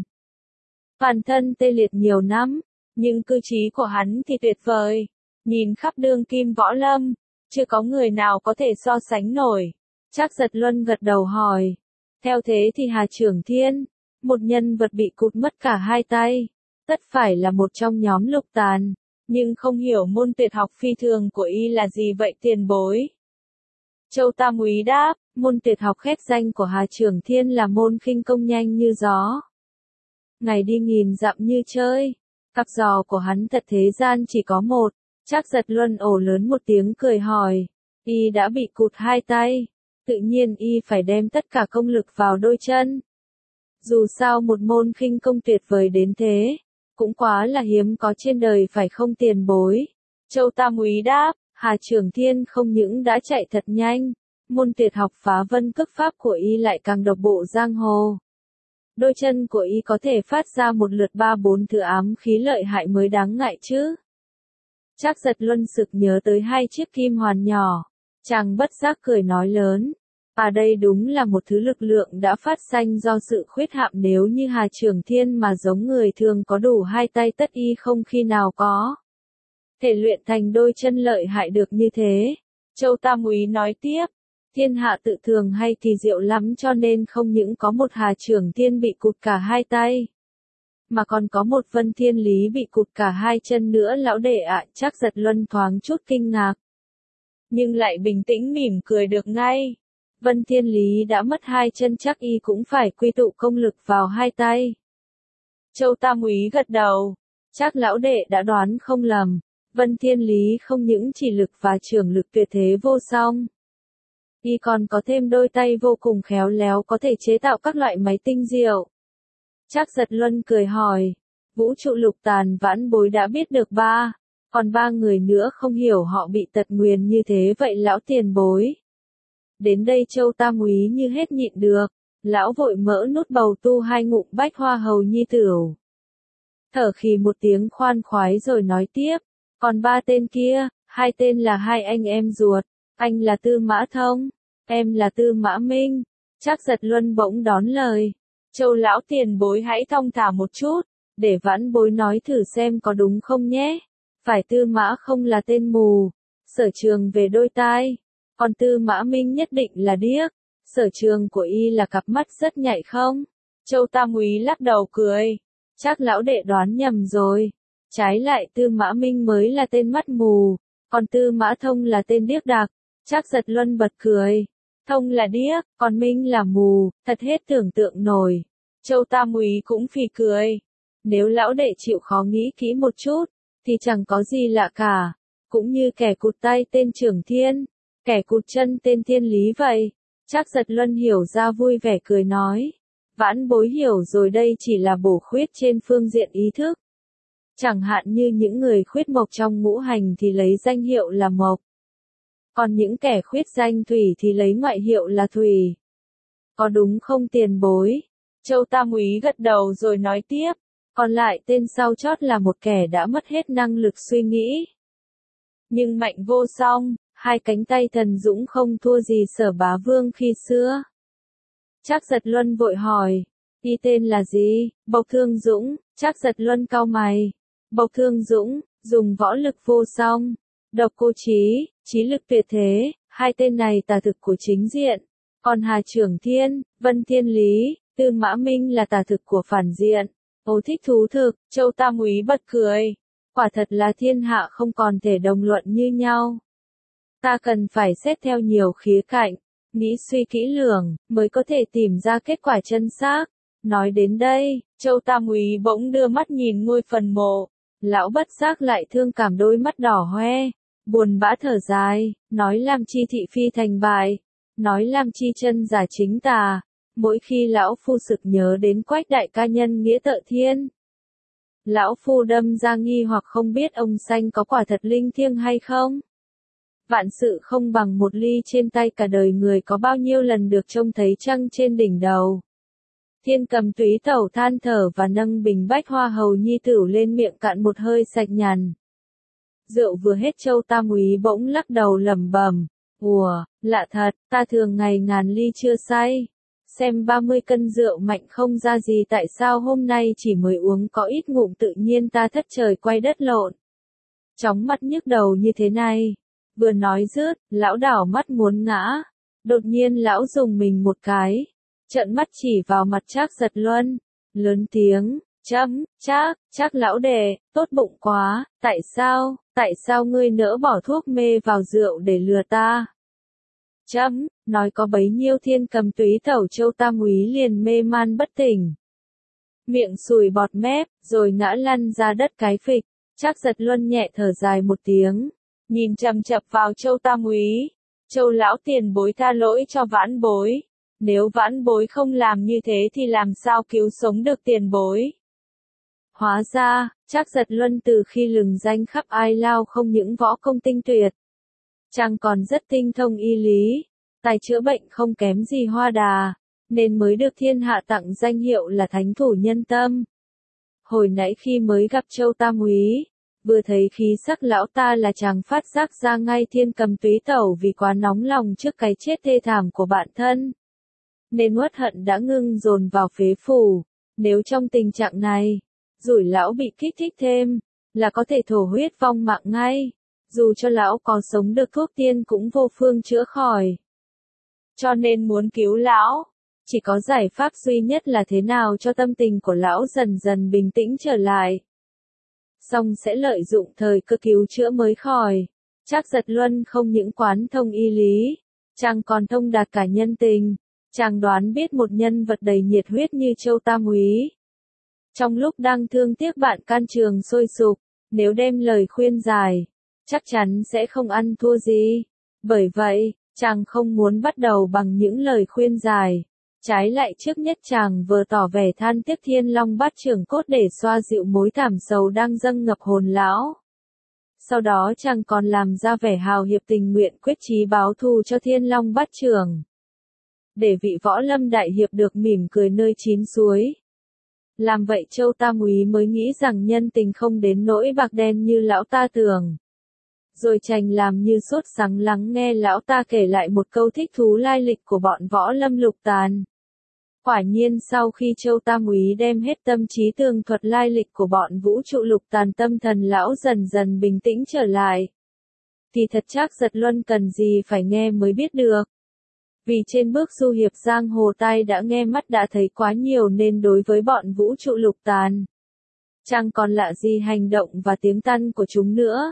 Bản thân tê liệt nhiều năm, nhưng cư chí của hắn thì tuyệt vời. Nhìn khắp đương kim võ lâm, chưa có người nào có thể so sánh nổi. Trác Giật Luân gật đầu hỏi. Theo thế thì Hà Trưởng Thiên, một nhân vật bị cụt mất cả hai tay, tất phải là một trong nhóm lục tàn, nhưng không hiểu môn tuyệt học phi thường của y là gì vậy tiền bối? Châu Tam Úy đáp, môn tuyệt học khét danh của Hà Trưởng Thiên là môn khinh công nhanh như gió. Ngày đi nghìn dặm như chơi, cặp giò của hắn thật thế gian chỉ có một. Trác Giật Luân ồ lớn một tiếng cười hỏi, y đã bị cụt hai tay, tự nhiên y phải đem tất cả công lực vào đôi chân. Dù sao một môn khinh công tuyệt vời đến thế, cũng quá là hiếm có trên đời phải không tiền bối? Châu Tam Úy đáp, Hà Trưởng Thiên không những đã chạy thật nhanh, môn tuyệt học phá vân cước pháp của y lại càng độc bộ giang hồ. Đôi chân của y có thể phát ra một lượt 3-4 thứ ám khí lợi hại mới đáng ngại chứ. Trác Giật Luân sực nhớ tới hai chiếc kim hoàn nhỏ, chàng bất giác cười nói lớn. À đây đúng là một thứ lực lượng đã phát sanh do sự khuyết hạm, nếu như Hà Trưởng Thiên mà giống người thường có đủ hai tay tất y không khi nào có thể luyện thành đôi chân lợi hại được như thế. Châu Tam Úy nói tiếp, thiên hạ tự thường hay kỳ diệu lắm, cho nên không những có một Hà Trưởng Thiên bị cụt cả hai tay, mà còn có một Vân Thiên Lý bị cụt cả hai chân nữa lão đệ ạ. Trác Giật Luân thoáng chút kinh ngạc, nhưng lại bình tĩnh mỉm cười được ngay. Vân Thiên Lý đã mất hai chân chắc y cũng phải quy tụ công lực vào hai tay. Châu Tam Úy gật đầu, chắc lão đệ đã đoán không lầm, Vân Thiên Lý không những chỉ lực và trưởng lực tuyệt thế vô song, y còn có thêm đôi tay vô cùng khéo léo có thể chế tạo các loại máy tinh diệu. Trác Giật Luân cười hỏi, vũ trụ lục tàn Vãn Bối đã biết được còn ba người nữa không hiểu họ bị tật nguyền như thế vậy lão tiền bối. Đến đây Châu Tam Úy như hết nhịn được, lão vội mỡ nút bầu tu hai ngụm bách hoa hầu nhi tửu. Thở khì một tiếng khoan khoái rồi nói tiếp, còn ba tên kia, hai tên là hai anh em ruột, anh là Tư Mã Thông, em là Tư Mã Minh. Trác Giật Luân bỗng đón lời, Châu lão tiền bối hãy thong thả một chút, để Vãn Bối nói thử xem có đúng không nhé. Phải Tư Mã không là tên mù, sở trường về đôi tai, còn Tư Mã Minh nhất định là điếc, sở trường của y là cặp mắt rất nhạy không? Châu Tam Úy lắc đầu cười, chắc lão đệ đoán nhầm rồi. Trái lại Tư Mã Minh mới là tên mắt mù, còn Tư Mã Thông là tên điếc đặc. Trác Giật Luân bật cười, Thông là điếc, còn Minh là mù, thật hết tưởng tượng nổi. Châu Tam Úy cũng phì cười, nếu lão đệ chịu khó nghĩ kỹ một chút, thì chẳng có gì lạ cả, cũng như kẻ cụt tay tên Trưởng Thiên, kẻ cụt chân tên Thiên Lý vậy. Trác Giật Luân hiểu ra vui vẻ cười nói, Vãn Bối hiểu rồi, đây chỉ là bổ khuyết trên phương diện ý thức. Chẳng hạn như những người khuyết mộc trong ngũ hành thì lấy danh hiệu là mộc, còn những kẻ khuyết danh thủy thì lấy ngoại hiệu là thủy. Có đúng không tiền bối? Châu Tam Úy gật đầu rồi nói tiếp, còn lại tên sau chót là một kẻ đã mất hết năng lực suy nghĩ, nhưng mạnh vô song, hai cánh tay thần dũng không thua gì Sở Bá Vương khi xưa. Trác Giật Luân vội hỏi, y tên là gì? Bộc Thương Dũng. Trác Giật Luân cau mày. Bộc Thương Dũng, dùng võ lực vô song, độc cô trí, trí lực tuyệt thế, hai tên này tà thực của chính diện. Còn Hà Trưởng Thiên, Vân Thiên Lý, Tư Mã Minh là tà thực của phản diện. Ô thích thú thực, Châu Tam Úy bật cười. Quả thật là thiên hạ không còn thể đồng luận như nhau. Ta cần phải xét theo nhiều khía cạnh, nghĩ suy kỹ lường, mới có thể tìm ra kết quả chân xác. Nói đến đây, Châu Tam Úy bỗng đưa mắt nhìn ngôi phần mộ. Lão bất giác lại thương cảm đôi mắt đỏ hoe, buồn bã thở dài, nói làm chi thị phi thành bại, nói làm chi chân giả chính tà. Mỗi khi lão phu sực nhớ đến Quách đại ca nhân nghĩa tợ thiên, lão phu đâm ra nghi hoặc không biết ông sanh có quả thật linh thiêng hay không. Vạn sự không bằng một ly trên tay, cả đời người có bao nhiêu lần được trông thấy trăng trên đỉnh đầu. Thiên Cầm Túy Tẩu than thở và nâng bình bách hoa hầu nhi tửu lên miệng cạn một hơi sạch nhằn. Rượu vừa hết, Châu Tam Úy bỗng lắc đầu lẩm bẩm, ủa, lạ thật, ta thường ngày ngàn ly chưa say, xem 30 cân rượu mạnh không ra gì, tại sao hôm nay chỉ mới uống có ít ngụm tự nhiên ta thất trời quay đất lộn, chóng mặt nhức đầu như thế này. Vừa nói dứt, lão đảo mắt muốn ngã, đột nhiên lão dùng mình một cái, trợn mắt chỉ vào mặt Trác Giật Luân, lớn tiếng, Trác lão đệ, tốt bụng quá, tại sao ngươi nỡ bỏ thuốc mê vào rượu để lừa ta? Nói có bấy nhiêu, Thiên Cầm Túy Tẩu Châu Tam Úy liền mê man bất tỉnh, miệng sùi bọt mép, rồi ngã lăn ra đất cái phịch. Trác Giật Luân nhẹ thở dài một tiếng, nhìn chằm chằm vào Châu Tam Úy. Châu lão tiền bối, tha lỗi cho vãn bối. Nếu vãn bối không làm như thế thì làm sao cứu sống được tiền bối? Hóa ra, Trác Giật Luân từ khi lừng danh khắp Ai Lao không những võ công tinh tuyệt, chàng còn rất tinh thông y lý, tài chữa bệnh không kém gì Hoa Đà, nên mới được thiên hạ tặng danh hiệu là thánh thủ nhân tâm. Hồi nãy khi mới gặp Châu Tam Úy, vừa thấy khí sắc lão ta là chàng phát giác ra ngay Thiên Cầm Túy Tẩu vì quá nóng lòng trước cái chết thê thảm của bạn thân, nên uất hận đã ngưng dồn vào phế phủ. Nếu trong tình trạng này, rủi lão bị kích thích thêm, là có thể thổ huyết vong mạng ngay. Dù cho lão có sống được, thuốc tiên cũng vô phương chữa khỏi. Cho nên muốn cứu lão, chỉ có giải pháp duy nhất là thế nào cho tâm tình của lão dần dần bình tĩnh trở lại. Xong sẽ lợi dụng thời cơ cứu chữa mới khỏi. Trác Giật Luân không những quán thông y lý, chàng còn thông đạt cả nhân tình. Chàng đoán biết một nhân vật đầy nhiệt huyết như Châu Tam Úy, trong lúc đang thương tiếc bạn can trường sôi sục, nếu đem lời khuyên giải, chắc chắn sẽ không ăn thua gì. Bởi vậy, chàng không muốn bắt đầu bằng những lời khuyên giải. Trái lại trước nhất chàng vừa tỏ vẻ than tiếc Thiên Long Bát Trưởng Cốt để xoa dịu mối thảm sầu đang dâng ngập hồn lão. Sau đó chàng còn làm ra vẻ hào hiệp tình nguyện quyết chí báo thù cho Thiên Long Bát Trưởng, để vị võ lâm đại hiệp được mỉm cười nơi chín suối. Làm vậy Châu Tam Úy mới nghĩ rằng nhân tình không đến nỗi bạc đen như lão ta tưởng. Rồi chàng làm như sốt sắng lắng nghe lão ta kể lại một câu thích thú lai lịch của bọn võ lâm lục tàn. Quả nhiên sau khi Châu Tam Úy đem hết tâm trí tường thuật lai lịch của bọn vũ trụ lục tàn, tâm thần lão dần dần bình tĩnh trở lại. Thì thật Trác Giật Luân cần gì phải nghe mới biết được. Vì trên bước du hiệp giang hồ, tai đã nghe mắt đã thấy quá nhiều, nên đối với bọn vũ trụ lục tàn, chẳng còn lạ gì hành động và tiếng tăn của chúng nữa.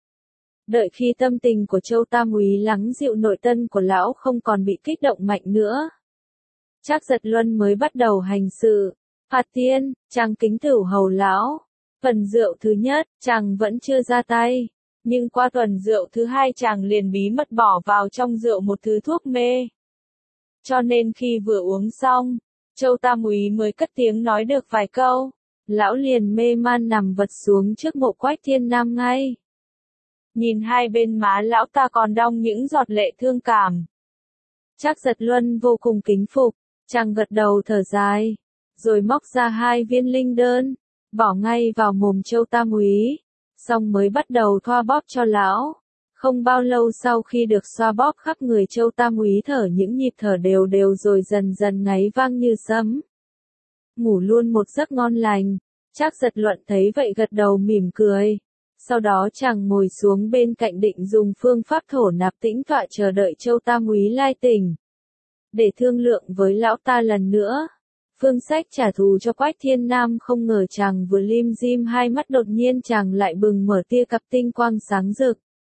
Đợi khi tâm tình của Châu Tam Úy lắng dịu, nội tân của lão không còn bị kích động mạnh nữa, Trác Giật Luân mới bắt đầu hành sự. Phạt tiên, chàng kính thử hầu lão. Phần rượu thứ nhất, chàng vẫn chưa ra tay. Nhưng qua tuần rượu thứ hai chàng liền bí mật bỏ vào trong rượu một thứ thuốc mê. Cho nên khi vừa uống xong, Châu Tam Úy mới cất tiếng nói được vài câu, lão liền mê man nằm vật xuống trước mộ Quách Thiên Nam ngay. Nhìn hai bên má lão ta còn đong những giọt lệ thương cảm. Trác Giật Luân vô cùng kính phục, chàng gật đầu thở dài, rồi móc ra 2 viên linh đơn, bỏ ngay vào mồm Châu Tam Úy, xong mới bắt đầu thoa bóp cho lão. Không bao lâu sau khi được xoa bóp khắp người Châu Tam Úy thở những nhịp thở đều đều rồi dần dần ngáy vang như sấm. Ngủ luôn một giấc ngon lành. Trác Giật Luận thấy vậy gật đầu mỉm cười. Sau đó chàng ngồi xuống bên cạnh định dùng phương pháp thổ nạp tĩnh tọa chờ đợi Châu Tam Úy lai tỉnh. Để thương lượng với lão ta lần nữa. Phương sách trả thù cho Quách Thiên Nam, không ngờ chàng vừa lim dim hai mắt đột nhiên chàng lại bừng mở tia cặp tinh quang sáng rực.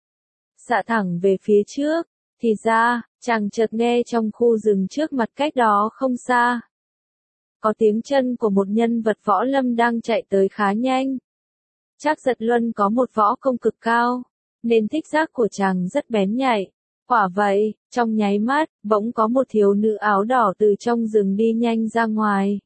Xạ thẳng về phía trước, thì ra, chàng chợt nghe trong khu rừng trước mặt cách đó không xa. Có tiếng chân của một nhân vật võ lâm đang chạy tới khá nhanh. Trác Giật Luân có một võ công cực cao, nên thích giác của chàng rất bén nhạy. Quả vậy, trong nháy mắt, bỗng có một thiếu nữ áo đỏ từ trong rừng đi nhanh ra ngoài.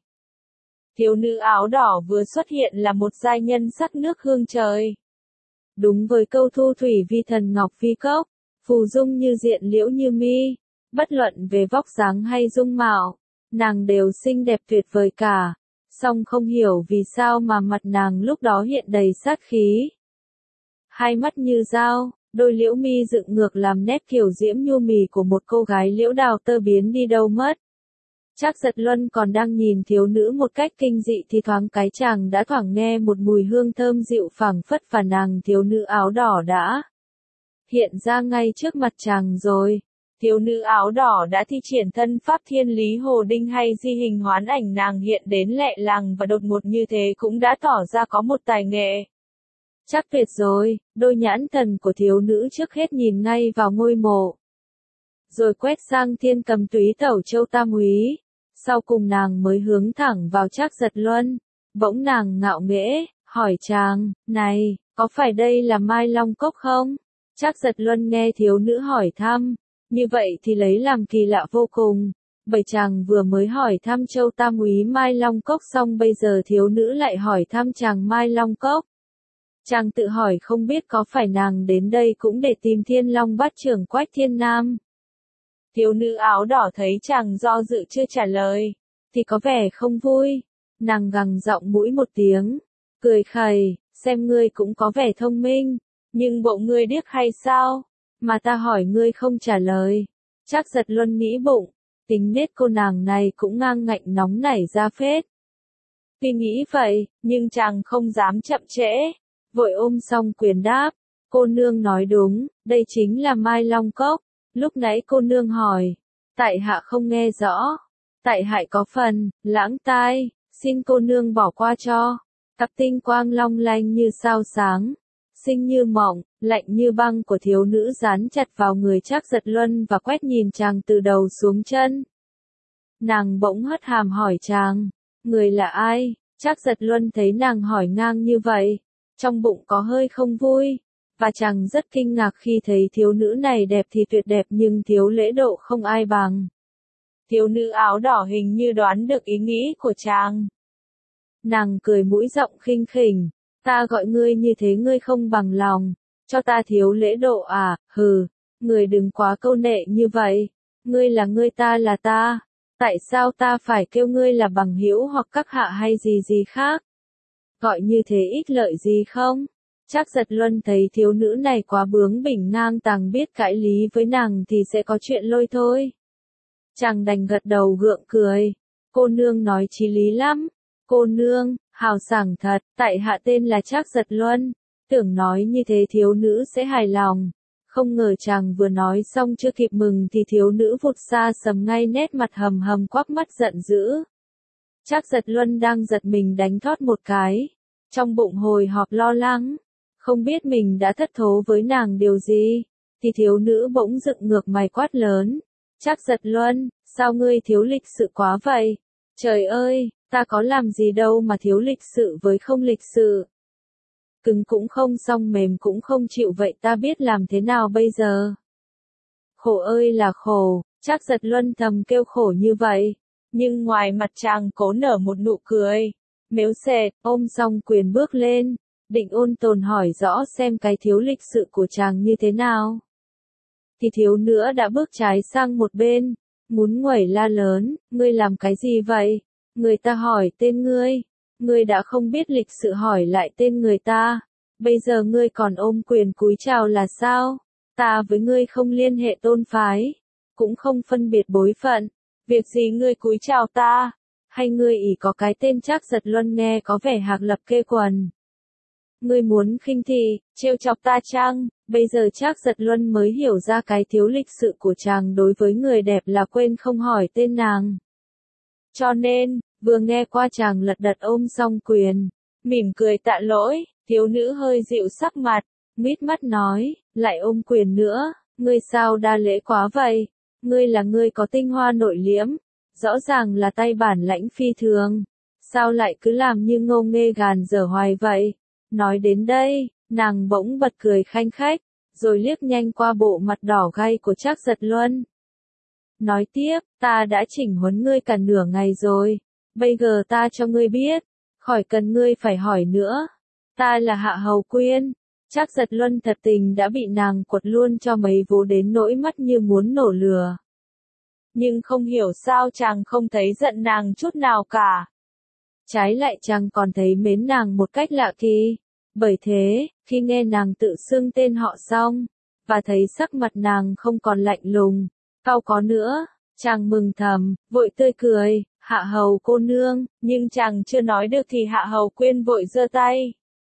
Thiếu nữ áo đỏ vừa xuất hiện là một giai nhân sắc nước hương trời. Đúng với câu thu thủy vi thần ngọc phi cốc, phù dung như diện liễu như mi, bất luận về vóc dáng hay dung mạo, nàng đều xinh đẹp tuyệt vời cả. Song không hiểu vì sao mà mặt nàng lúc đó hiện đầy sát khí. Hai mắt như dao, đôi liễu mi dựng ngược làm nét kiểu diễm nhu mì của một cô gái liễu đào tơ biến đi đâu mất. Trác Giật Luân còn đang nhìn thiếu nữ một cách kinh dị thì thoáng cái chàng đã thoảng nghe một mùi hương thơm dịu phảng phất và nàng thiếu nữ áo đỏ đã hiện ra ngay trước mặt chàng rồi. Thiếu nữ áo đỏ đã thi triển thân pháp thiên lý hồ đinh hay di hình hoán ảnh, nàng hiện đến lẹ làng và đột ngột như thế cũng đã tỏ ra có một tài nghệ. Chắc tuyệt rồi, đôi nhãn thần của thiếu nữ trước hết nhìn ngay vào ngôi mộ. Rồi quét sang Thiên Cầm Túy Tẩu Châu Tam Úy. Sau cùng nàng mới hướng thẳng vào Trác Giật Luân. Bỗng nàng ngạo nghễ, hỏi chàng, này, có phải đây là Mai Long Cốc không? Trác Giật Luân nghe thiếu nữ hỏi thăm. Như vậy thì lấy làm kỳ lạ vô cùng, bởi chàng vừa mới hỏi thăm Châu Tam Úy Mai Long Cốc xong bây giờ thiếu nữ lại hỏi thăm chàng Mai Long Cốc. Chàng tự hỏi không biết có phải nàng đến đây cũng để tìm Thiên Long Bát Trưởng Quách Thiên Nam. Thiếu nữ áo đỏ thấy chàng do dự chưa trả lời, thì có vẻ không vui. Nàng gằn giọng mũi một tiếng, cười khẩy, xem ngươi cũng có vẻ thông minh, nhưng bộ ngươi điếc hay sao? Mà ta hỏi ngươi không trả lời. Trác Giật Luân nghĩ bụng, tính nết cô nàng này cũng ngang ngạnh nóng nảy ra phết. Tuy nghĩ vậy, nhưng chàng không dám chậm trễ, vội ôm xong quyền đáp. Cô nương nói đúng, đây chính là Mai Long Cốc. Lúc nãy cô nương hỏi, tại hạ không nghe rõ, tại hạ có phần lãng tai, xin cô nương bỏ qua cho. Cặp tinh quang long lanh như sao sáng, xinh như mộng, lạnh như băng của thiếu nữ dán chặt vào người Trác Giật Luân và quét nhìn chàng từ đầu xuống chân. Nàng bỗng hất hàm hỏi chàng, người là ai? Trác Giật Luân thấy nàng hỏi ngang như vậy, trong bụng có hơi không vui, và chàng rất kinh ngạc khi thấy thiếu nữ này đẹp thì tuyệt đẹp nhưng thiếu lễ độ không ai bằng. Thiếu nữ áo đỏ hình như đoán được ý nghĩ của chàng. Nàng cười mũi giọng khinh khỉnh. Ta gọi ngươi như thế ngươi không bằng lòng, cho ta thiếu lễ độ à? Hừ, ngươi đừng quá câu nệ như vậy. Ngươi là ngươi, ta là ta. Tại sao ta phải kêu ngươi là bằng hữu hoặc các hạ hay gì gì khác? Gọi như thế ích lợi gì không? Trác Giật Luân thấy thiếu nữ này quá bướng bỉnh ngang tàng, biết cãi lý với nàng thì sẽ có chuyện lôi thôi. Chàng đành gật đầu gượng cười. Cô nương nói chí lý lắm. Cô nương, hào sảng thật, tại hạ tên là Trác Giật Luân. Tưởng nói như thế thiếu nữ sẽ hài lòng. Không ngờ chàng vừa nói xong chưa kịp mừng thì thiếu nữ vụt xa sầm ngay, nét mặt hầm hầm quắc mắt giận dữ. Trác Giật Luân đang giật mình đánh thót một cái. Trong bụng hồi hộp lo lắng. Không biết mình đã thất thố với nàng điều gì. Thì thiếu nữ bỗng dựng ngược mày quát lớn. Trác Giật Luân, sao ngươi thiếu lịch sự quá vậy? Trời ơi, ta có làm gì đâu mà thiếu lịch sự với không lịch sự. Cứng cũng không xong, mềm cũng không chịu, vậy ta biết làm thế nào bây giờ? Khổ ơi là khổ, Trác Giật Luân thầm kêu khổ như vậy. Nhưng ngoài mặt chàng cố nở một nụ cười. Mếu sệt, ôm xong quyền bước lên. Định ôn tồn hỏi rõ xem cái thiếu lịch sự của chàng như thế nào. Thì thiếu nữa đã bước trái sang một bên. Muốn nguẩy la lớn, ngươi làm cái gì vậy? Người ta hỏi tên ngươi. Ngươi đã không biết lịch sự hỏi lại tên người ta. Bây giờ ngươi còn ôm quyền cúi chào là sao? Ta với ngươi không liên hệ tôn phái, cũng không phân biệt bối phận, việc gì ngươi cúi chào ta, hay ngươi ỷ có cái tên Trác Giật Luân nghe có vẻ hạc lập kê quần. Ngươi muốn khinh thị, trêu chọc ta chăng? Bây giờ Trác Giật Luân mới hiểu ra cái thiếu lịch sự của chàng đối với người đẹp là quên không hỏi tên nàng. Cho nên, vừa nghe qua chàng lật đật ôm xong quyền, mỉm cười tạ lỗi, thiếu nữ hơi dịu sắc mặt, mít mắt nói, lại ôm quyền nữa, ngươi sao đa lễ quá vậy? Ngươi có tinh hoa nội liễm, rõ ràng là tay bản lãnh phi thường, sao lại cứ làm như ngô nghê gàn dở hoài vậy? Nói đến đây, nàng bỗng bật cười khanh khách, rồi liếc nhanh qua bộ mặt đỏ gay của Trác Giật Luân. Nói tiếp, ta đã chỉnh huấn ngươi cả nửa ngày rồi, bây giờ ta cho ngươi biết, khỏi cần ngươi phải hỏi nữa. Ta là Hạ Hầu Quyên. Trác Giật Luân thật tình đã bị nàng quật luôn cho mấy vố đến nỗi mắt như muốn nổ lửa. Nhưng không hiểu sao chàng không thấy giận nàng chút nào cả. Trái lại chàng còn thấy mến nàng một cách lạ kỳ. Bởi thế, khi nghe nàng tự xưng tên họ xong, và thấy sắc mặt nàng không còn lạnh lùng, cau có nữa, chàng mừng thầm, vội tươi cười, Hạ Hầu cô nương, nhưng chàng chưa nói được thì Hạ Hầu Quyên vội giơ tay.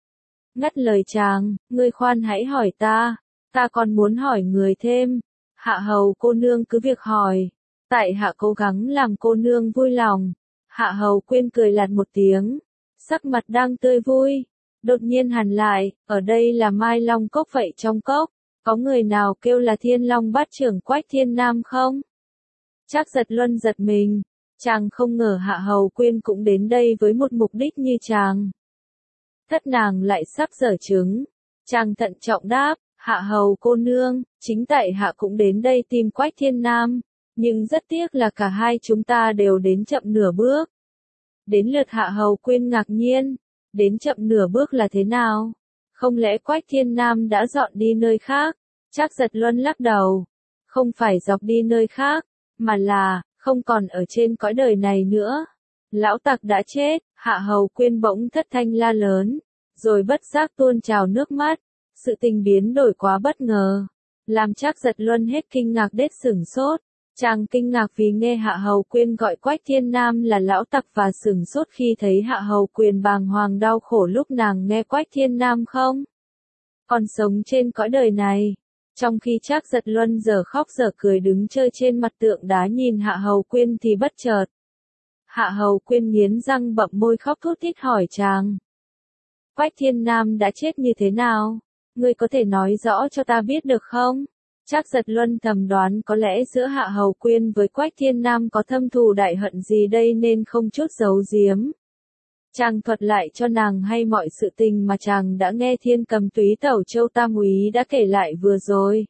Ngắt lời chàng, ngươi khoan hãy hỏi ta còn muốn hỏi người thêm. Hạ Hầu cô nương cứ việc hỏi, tại hạ cố gắng làm cô nương vui lòng. Hạ Hầu Quyên cười lạt một tiếng, sắc mặt đang tươi vui, đột nhiên hằn lại, ở đây là Mai Long Cốc vậy trong cốc, có người nào kêu là Thiên Long Bát Trưởng Quách Thiên Nam không? Trác Giật Luân giật mình, chàng không ngờ Hạ Hầu Quyên cũng đến đây với một mục đích như chàng. Thất nàng lại sắp dở trứng, chàng thận trọng đáp, Hạ Hầu cô nương, chính tại hạ cũng đến đây tìm Quách Thiên Nam, nhưng rất tiếc là cả hai chúng ta đều đến chậm nửa bước. Đến lượt Hạ Hầu Quyên ngạc nhiên, đến chậm nửa bước là thế nào? Không lẽ Quách Thiên Nam đã dọn đi nơi khác? Trác Giật Luân lắc đầu, không phải dọc đi nơi khác, mà là, không còn ở trên cõi đời này nữa. Lão tặc đã chết. Hạ Hầu Quyên bỗng thất thanh la lớn, rồi bất giác tuôn trào nước mắt. Sự tình biến đổi quá bất ngờ, làm Trác Giật Luân hết kinh ngạc đến sửng sốt. Chàng kinh ngạc vì nghe Hạ Hầu Quyên gọi Quách Thiên Nam là lão tặc và sửng sốt khi thấy Hạ Hầu Quyên bàng hoàng đau khổ lúc nàng nghe Quách Thiên Nam không còn sống trên cõi đời này. Trong khi Trác Giật Luân giờ khóc giờ cười đứng chơi trên mặt tượng đá nhìn Hạ Hầu Quyên thì bất chợt, Hạ Hầu Quyên nghiến răng bậm môi khóc thút thít hỏi chàng. Quách Thiên Nam đã chết như thế nào? Ngươi có thể nói rõ cho ta biết được không? Trác Giật Luân thầm đoán có lẽ giữa Hạ Hầu Quyên với Quách Thiên Nam có thâm thù đại hận gì đây nên không chút giấu giếm. Chàng thuật lại cho nàng hay mọi sự tình mà chàng đã nghe Thiên Cầm Túy Tẩu Châu Tam Úy đã kể lại vừa rồi.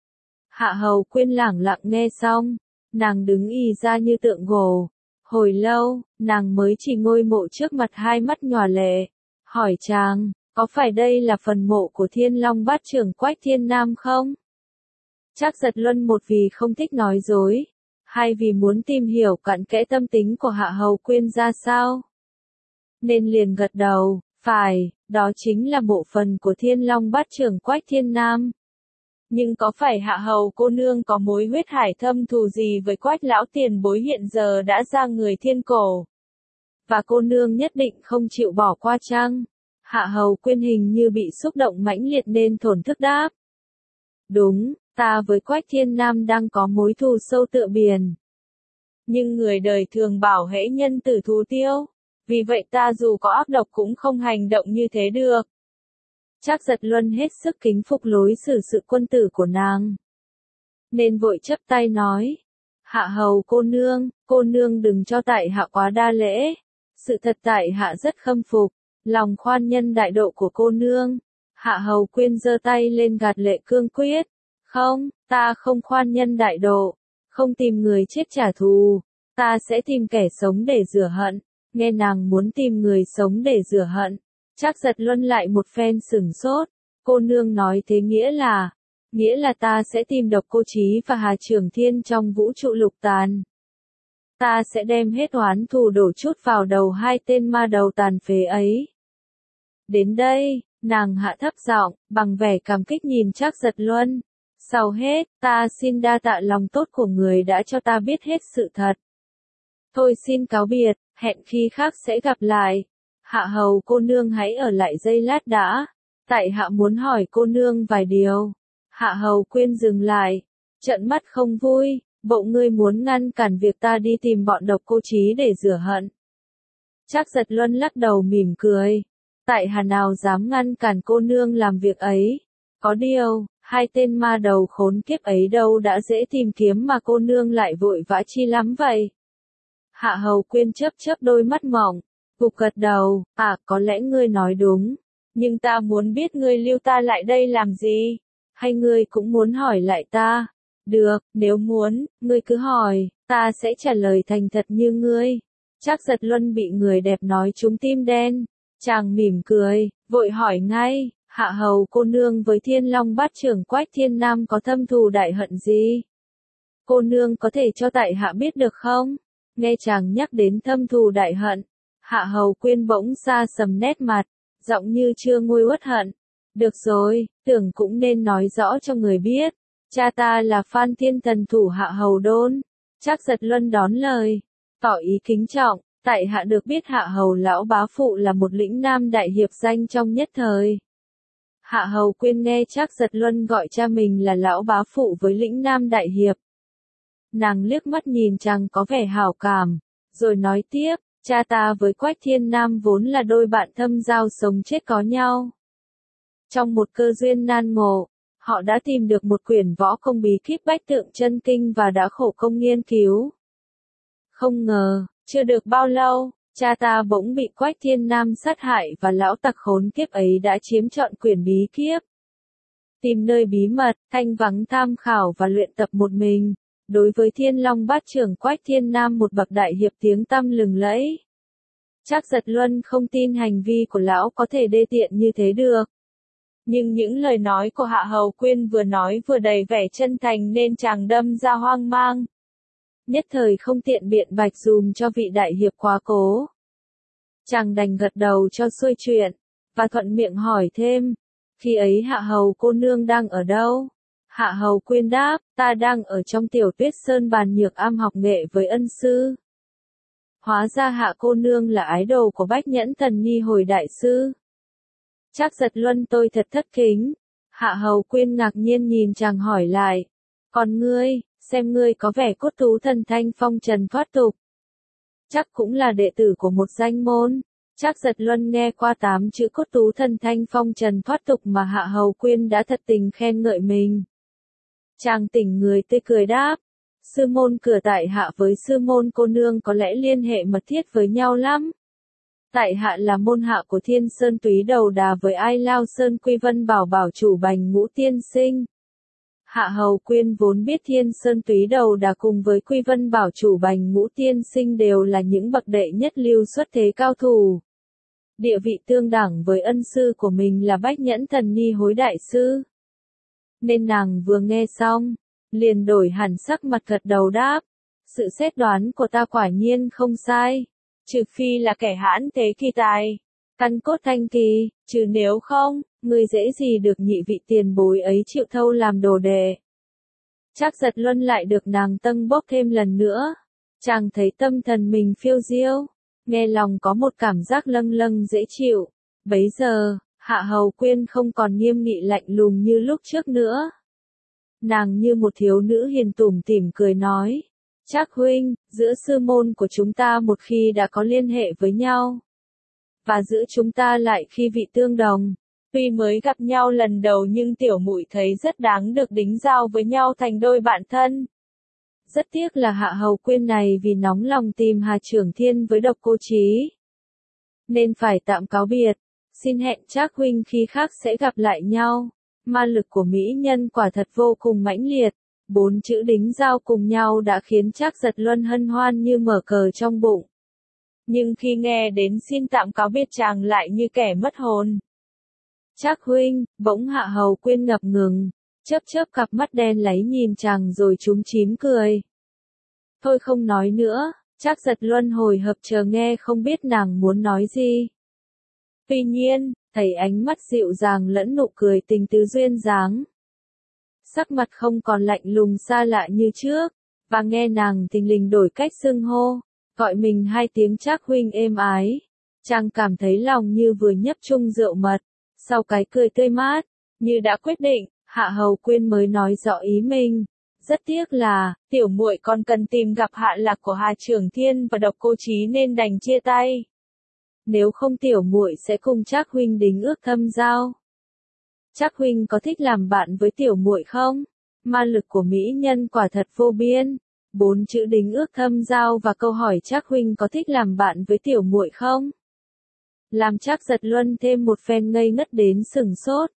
Hạ Hầu Quyên lẳng lặng nghe xong, nàng đứng ì ra như tượng gỗ. Hồi lâu, nàng mới chỉ ngôi mộ trước mặt hai mắt nhòa lệ, hỏi chàng, có phải đây là phần mộ của Thiên Long Bát Trưởng Quách Thiên Nam không? Trác Giật Luân một vì không thích nói dối, hai vì muốn tìm hiểu cặn kẽ tâm tính của Hạ Hầu Quyên ra sao, nên liền gật đầu, phải, đó chính là mộ phần của Thiên Long Bát Trưởng Quách Thiên Nam. Nhưng có phải Hạ Hầu cô nương có mối huyết hải thâm thù gì với Quách lão tiền bối hiện giờ đã ra người thiên cổ? Và cô nương nhất định không chịu bỏ qua chăng? Hạ Hầu Quyên hình như bị xúc động mãnh liệt nên thổn thức đáp. Đúng, ta với Quách Thiên Nam đang có mối thù sâu tựa biển. Nhưng người đời thường bảo hễ nhân tử thù tiêu, vì vậy ta dù có ác độc cũng không hành động như thế được. Trác Giật Luân hết sức kính phục lối xử sự quân tử của nàng, nên vội chấp tay nói, Hạ Hầu cô nương đừng cho tại hạ quá đa lễ, sự thật tại hạ rất khâm phục, lòng khoan nhân đại độ của cô nương. Hạ Hầu Quyên giơ tay lên gạt lệ cương quyết, không, ta không khoan nhân đại độ, không tìm người chết trả thù, ta sẽ tìm kẻ sống để rửa hận. Nghe nàng muốn tìm người sống để rửa hận, Trác Giật Luân lại một phen sửng sốt. Cô nương nói thế nghĩa là ta sẽ tìm Độc Cô Chí và Hà Trường Thiên trong vũ trụ lục tàn. Ta sẽ đem hết oán thù đổ chút vào đầu hai tên ma đầu tàn phế ấy. Đến đây, nàng hạ thấp giọng, bằng vẻ cảm kích nhìn Trác Giật Luân. Sau hết, ta xin đa tạ lòng tốt của người đã cho ta biết hết sự thật. Thôi xin cáo biệt, hẹn khi khác sẽ gặp lại. Hạ hầu cô nương hãy ở lại giây lát đã. Tại hạ muốn hỏi cô nương vài điều. Hạ hầu quyên dừng lại. Trợn mắt không vui, bộ ngươi muốn ngăn cản việc ta đi tìm bọn độc cô Chí để rửa hận. Trác Giật Luân lắc đầu mỉm cười. Tại hạ nào dám ngăn cản cô nương làm việc ấy. Có điều, hai tên ma đầu khốn kiếp ấy đâu đã dễ tìm kiếm mà cô nương lại vội vã chi lắm vậy. Hạ hầu quyên chớp chớp đôi mắt mỏng, gục gật đầu, có lẽ ngươi nói đúng, nhưng ta muốn biết ngươi lưu ta lại đây làm gì, hay ngươi cũng muốn hỏi lại ta? Được, nếu muốn, ngươi cứ hỏi, ta sẽ trả lời thành thật như ngươi. Trác Giật Luân bị người đẹp nói trúng tim đen, chàng mỉm cười, vội hỏi ngay, hạ hầu cô nương với Thiên Long Bát Trưởng Quách Thiên Nam có thâm thù đại hận gì? Cô nương có thể cho tại hạ biết được không? Nghe chàng nhắc đến thâm thù đại hận, hạ hầu quyên bỗng xa sầm nét mặt, giọng như chưa nguôi uất hận. Được rồi, tưởng cũng nên nói rõ cho người biết. Cha ta là Phan Thiên Thần thủ hạ hầu đôn. Trác Giật Luân đón lời, tỏ ý kính trọng, tại hạ được biết hạ hầu lão bá phụ là một lĩnh nam đại hiệp danh trong nhất thời. Hạ hầu quyên nghe Trác Giật Luân gọi cha mình là lão bá phụ với lĩnh nam đại hiệp. Nàng liếc mắt nhìn chàng có vẻ hảo cảm, rồi nói tiếp, cha ta với Quách Thiên Nam vốn là đôi bạn thâm giao sống chết có nhau. Trong một cơ duyên nan ngộ, họ đã tìm được một quyển võ công bí kíp Bách Tượng Chân Kinh và đã khổ công nghiên cứu. Không ngờ, chưa được bao lâu, cha ta bỗng bị Quách Thiên Nam sát hại và lão tặc khốn kiếp ấy đã chiếm trọn quyển bí kíp. Tìm nơi bí mật, thanh vắng tham khảo và luyện tập một mình. Đối với Thiên Long Bát Trưởng Quách Thiên Nam một bậc đại hiệp tiếng tăm lừng lẫy. Trác Giật Luân không tin hành vi của lão có thể đê tiện như thế được. Nhưng những lời nói của Hạ Hầu Quyên vừa nói vừa đầy vẻ chân thành nên chàng đâm ra hoang mang. Nhất thời không tiện biện bạch dùm cho vị đại hiệp quá cố. Chàng đành gật đầu cho xuôi chuyện, và thuận miệng hỏi thêm, khi ấy Hạ Hầu cô nương đang ở đâu? Hạ Hầu Quyên đáp, ta đang ở trong Tiểu Tuyết Sơn bàn nhược am học nghệ với ân sư. Hóa ra Hạ cô nương là ái đồ của Bách Nhẫn Thần Nhi hồi đại sư. Trác Giật Luân tôi thật thất kính. Hạ Hầu Quyên ngạc nhiên nhìn chàng hỏi lại, còn ngươi, xem ngươi có vẻ cốt tú thần thanh phong trần thoát tục. Chắc cũng là đệ tử của một danh môn. Trác Giật Luân nghe qua 8 chữ cốt tú thần thanh phong trần thoát tục mà Hạ Hầu Quyên đã thật tình khen ngợi mình. Chàng tỉnh người tươi cười đáp, sư môn cửa tại hạ với sư môn cô nương có lẽ liên hệ mật thiết với nhau lắm. Tại hạ là môn hạ của Thiên Sơn Túy Đầu Đà với Ai Lao Sơn Quy Vân Bảo Bảo chủ Bành Ngũ tiên sinh. Hạ Hầu Quyên vốn biết Thiên Sơn Túy Đầu Đà cùng với Quy Vân Bảo chủ Bành Ngũ tiên sinh đều là những bậc đệ nhất lưu xuất thế cao thủ. Địa vị tương đẳng với ân sư của mình là Bách Nhẫn Thần Ni hối đại sư. Nên nàng vừa nghe xong, liền đổi hẳn sắc mặt gật đầu đáp. Sự xét đoán của ta quả nhiên không sai. Trừ phi là kẻ hãn thế kỳ tài, căn cốt thanh kỳ, chứ nếu không, người dễ gì được nhị vị tiền bối ấy chịu thâu làm đồ đệ. Trác Giật Luân lại được nàng tâng bốc thêm lần nữa. Chàng thấy tâm thần mình phiêu diêu, nghe lòng có một cảm giác lâng lâng dễ chịu. Bấy giờ, Hạ Hầu Quyên không còn nghiêm nghị lạnh lùng như lúc trước nữa. Nàng như một thiếu nữ hiền tủm tỉm cười nói, Trác huynh, giữa sư môn của chúng ta một khi đã có liên hệ với nhau, và giữa chúng ta lại khi vị tương đồng, tuy mới gặp nhau lần đầu nhưng tiểu muội thấy rất đáng được đính giao với nhau thành đôi bạn thân. Rất tiếc là Hạ Hầu Quyên này vì nóng lòng tìm Hà Trưởng Thiên với độc cô Chí, nên phải tạm cáo biệt. Xin hẹn Trác huynh khi khác sẽ gặp lại nhau. Ma lực của mỹ nhân quả thật vô cùng mãnh liệt. 4 chữ đính giao cùng nhau đã khiến Trác Giật Luân hân hoan như mở cờ trong bụng. Nhưng khi nghe đến xin tạm cáo biệt chàng lại như kẻ mất hồn. Trác huynh, bỗng Hạ Hầu Quyên ngập ngừng, chớp chớp cặp mắt đen láy nhìn chàng rồi chúm chím cười. Thôi không nói nữa, Trác Giật Luân hồi hộp chờ nghe không biết nàng muốn nói gì. Tuy nhiên, thấy ánh mắt dịu dàng lẫn nụ cười tình tứ duyên dáng. sắc mặt không còn lạnh lùng xa lạ như trước, và nghe nàng thình lình đổi cách xưng hô, gọi mình hai tiếng Trác huynh êm ái. Chàng cảm thấy lòng như vừa nhấp chung rượu mật, sau cái cười tươi mát, như đã quyết định, Hạ Hầu Quyên mới nói rõ ý mình. Rất tiếc là, tiểu muội còn cần tìm gặp hạ lạc của Hà Trường Thiên và Độc Cô Chí nên đành chia tay. Nếu không tiểu muội sẽ cùng Trác huynh đính ước thâm giao. Trác huynh có thích làm bạn với tiểu muội không? Ma lực của mỹ nhân quả thật vô biên. 4 chữ đính ước thâm giao và câu hỏi Trác huynh có thích làm bạn với tiểu muội không? Làm Trác Giật Luân thêm một phen ngây ngất đến sừng sốt.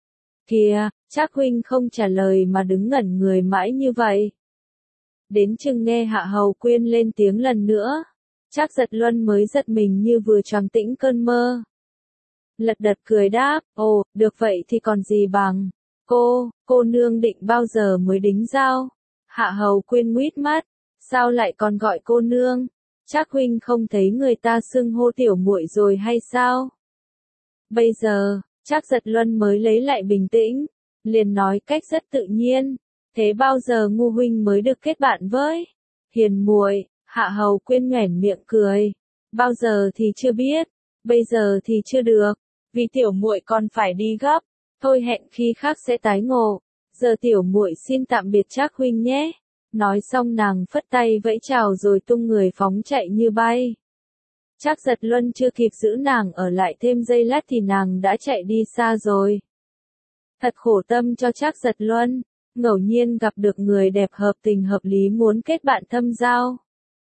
Kìa, Trác huynh không trả lời mà đứng ngẩn người mãi như vậy. Đến chừng nghe Hạ Hầu Quyên lên tiếng lần nữa, Trác Giật Luân mới giật mình như vừa choàng tĩnh cơn mơ. Lật đật cười đáp, ồ, được vậy thì còn gì bằng. Cô nương định bao giờ mới đính giao? Hạ Hầu Quyên nguýt mắt, sao lại còn gọi cô nương? Trác huynh không thấy người ta xưng hô tiểu muội rồi hay sao? Bây giờ, Trác Giật Luân mới lấy lại bình tĩnh, liền nói cách rất tự nhiên, thế bao giờ Ngu huynh mới được kết bạn với hiền muội? Hạ Hầu Quyên nhoẻn miệng cười, bao giờ thì chưa biết, bây giờ thì chưa được, vì tiểu muội còn phải đi gấp, thôi hẹn khi khác sẽ tái ngộ, giờ tiểu muội xin tạm biệt Trác huynh nhé. Nói xong nàng phất tay vẫy chào rồi tung người phóng chạy như bay. Trác Giật Luân chưa kịp giữ nàng ở lại thêm giây lát thì nàng đã chạy đi xa rồi. Thật khổ tâm cho Trác Giật Luân, ngẫu nhiên gặp được người đẹp hợp tình hợp lý muốn kết bạn thâm giao.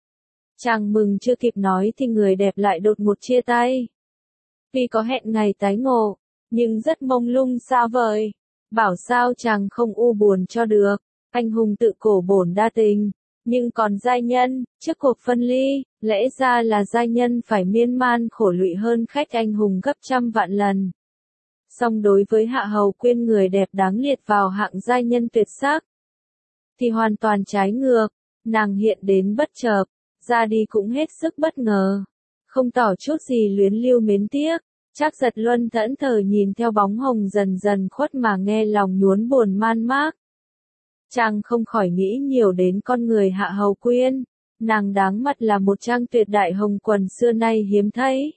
Chàng mừng chưa kịp nói thì người đẹp lại đột ngột chia tay. Tuy có hẹn ngày tái ngộ, nhưng rất mông lung xa vời. Bảo sao chàng không u buồn cho được, anh hùng tự cổ bổn đa tình. Nhưng còn giai nhân, trước cuộc phân ly, lẽ ra là giai nhân phải miên man khổ lụy hơn khách anh hùng gấp trăm vạn lần. Song đối với Hạ Hầu Quyên người đẹp đáng liệt vào hạng giai nhân tuyệt sắc, thì hoàn toàn trái ngược, nàng hiện đến bất chợt, ra đi cũng hết sức bất ngờ, không tỏ chút gì luyến lưu mến tiếc. Trác Giật Luân thẫn thờ nhìn theo bóng hồng dần dần khuất mà nghe lòng nhuốn buồn man mác. Chàng không khỏi nghĩ nhiều đến con người Hạ Hầu Quyên, nàng đáng mặt là một trang tuyệt đại hồng quần xưa nay hiếm thấy.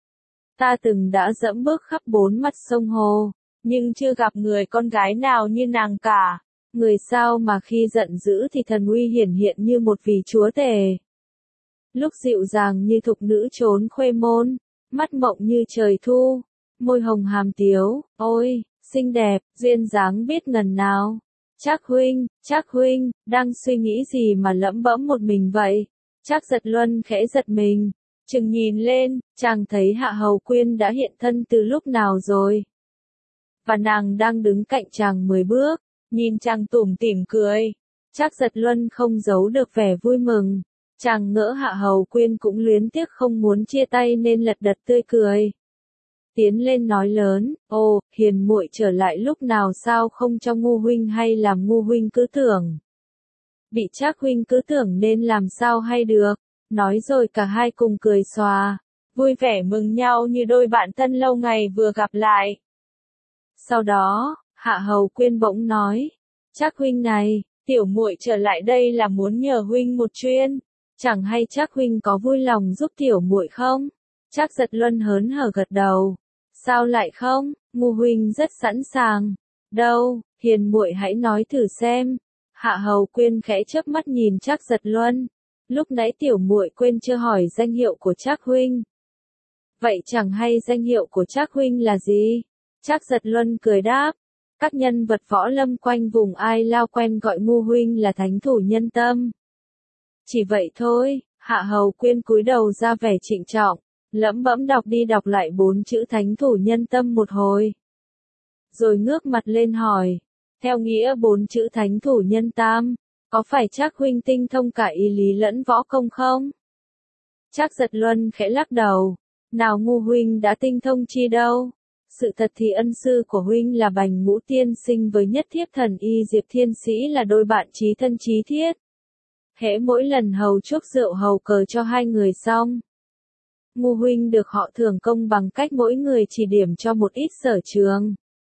Ta từng đã dẫm bước khắp 4 mặt sông hồ, nhưng chưa gặp người con gái nào như nàng cả. Người sao mà khi giận dữ thì thần uy hiển hiện như một vị chúa tể. Lúc dịu dàng như thục nữ trốn khuê môn, mắt mộng như trời thu, môi hồng hàm tiếu, ôi, xinh đẹp, duyên dáng biết ngần nào. Trác huynh, đang suy nghĩ gì mà lẩm bẩm một mình vậy? Trác Giật Luân khẽ giật mình, chừng nhìn lên, chàng thấy Hạ Hầu Quyên đã hiện thân từ lúc nào rồi. Và nàng đang đứng cạnh chàng 10 bước, nhìn chàng tủm tỉm cười. Trác Giật Luân không giấu được vẻ vui mừng, chàng ngỡ Hạ Hầu Quyên cũng luyến tiếc không muốn chia tay nên lật đật tươi cười. Tiến lên nói lớn, ồ, hiền muội trở lại lúc nào sao không cho Ngu huynh hay làm Ngu huynh cứ tưởng. Bị Trác huynh cứ tưởng nên làm sao hay được, nói rồi cả hai cùng cười xòa, vui vẻ mừng nhau như đôi bạn thân lâu ngày vừa gặp lại. Sau đó, Hạ Hầu Quyên bỗng nói, Trác huynh này, tiểu muội trở lại đây là muốn nhờ huynh một chuyên, chẳng hay Trác huynh có vui lòng giúp tiểu muội không? Trác Giật Luân hớn hở gật đầu. Sao lại không, Ngu huynh rất sẵn sàng. Đâu, hiền muội hãy nói thử xem. Hạ Hầu Quyên khẽ chớp mắt nhìn Trác Giật Luân. Lúc nãy tiểu muội quên chưa hỏi danh hiệu của Trác huynh. Vậy chẳng hay danh hiệu của Trác huynh là gì? Trác Giật Luân cười đáp. Các nhân vật võ lâm quanh vùng Ai Lao quen gọi Ngu huynh là thánh thủ nhân tâm. Chỉ vậy thôi, Hạ Hầu Quyên cúi đầu ra vẻ trịnh trọng. Lẩm bẩm đọc đi đọc lại 4 chữ thánh thủ nhân tâm một hồi. Rồi ngước mặt lên hỏi, theo nghĩa 4 chữ thánh thủ nhân tam, có phải Trác huynh tinh thông cả y lý lẫn võ công không? Trác Giật Luân khẽ lắc đầu, nào Ngu huynh đã tinh thông chi đâu. Sự thật thì ân sư của huynh là Bành Ngũ tiên sinh với nhất thiếp thần y Diệp Thiên Sĩ là đôi bạn chí thân chí thiết. Hễ mỗi lần hầu chuốc rượu hầu cờ cho hai người xong, Ngu huynh được họ thưởng công bằng cách mỗi người chỉ điểm cho một ít sở trường.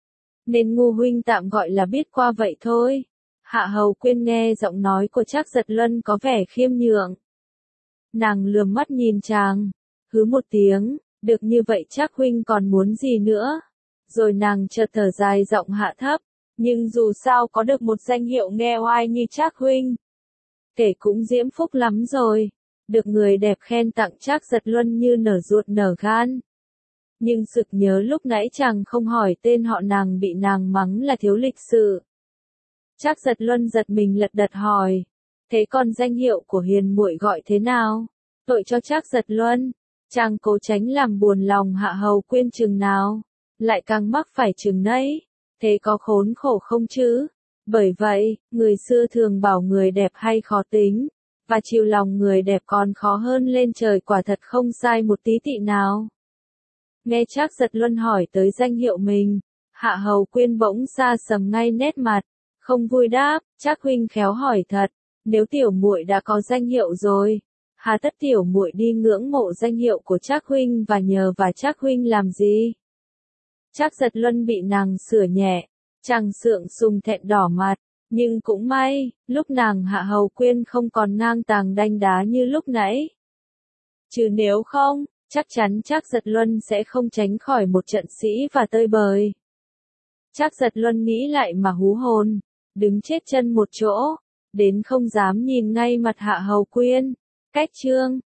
nên Ngô huynh tạm gọi là biết qua vậy thôi. Hạ Hầu Quyên nghe giọng nói của Trác Giật Luân có vẻ khiêm nhượng. Nàng lườm mắt nhìn chàng, hứ một tiếng, được như vậy Trác huynh còn muốn gì nữa. Rồi nàng chợt thở dài giọng hạ thấp, nhưng dù sao có được một danh hiệu nghe oai như Trác huynh, kể cũng diễm phúc lắm rồi. Được người đẹp khen tặng Trác Giật Luân như nở ruột nở gan. Nhưng sực nhớ lúc nãy chàng không hỏi tên họ, nàng bị nàng mắng là thiếu lịch sự. Trác Giật Luân giật mình lật đật hỏi, thế còn danh hiệu của hiền muội gọi thế nào? Tội cho Trác Giật Luân, chàng cố tránh làm buồn lòng Hạ Hầu Quyên chừng nào, lại càng mắc phải chừng nấy, thế có khốn khổ không chứ? Bởi vậy, người xưa thường bảo người đẹp hay khó tính, và chiều lòng người đẹp còn khó hơn lên trời, quả thật không sai một tí tị nào. Nghe Trác Giật Luân hỏi tới danh hiệu mình, Hạ Hầu Quyên bỗng xa sầm ngay nét mặt, không vui đáp, Trác huynh khéo hỏi thật, nếu tiểu muội đã có danh hiệu rồi, hà tất tiểu muội đi ngưỡng mộ danh hiệu của Trác huynh và nhờ và Trác huynh làm gì? Trác Giật Luân bị nàng sửa nhẹ, chàng sượng sùng thẹn đỏ mặt, nhưng cũng may, lúc nàng Hạ Hầu Quyên không còn ngang tàng đanh đá như lúc nãy. Chứ nếu không, chắc chắn Trác Giật Luân sẽ không tránh khỏi một trận sĩ và tơi bời. Trác Giật Luân nghĩ lại mà hú hồn, đứng chết chân một chỗ, đến không dám nhìn ngay mặt Hạ Hầu Quyên. Cách chương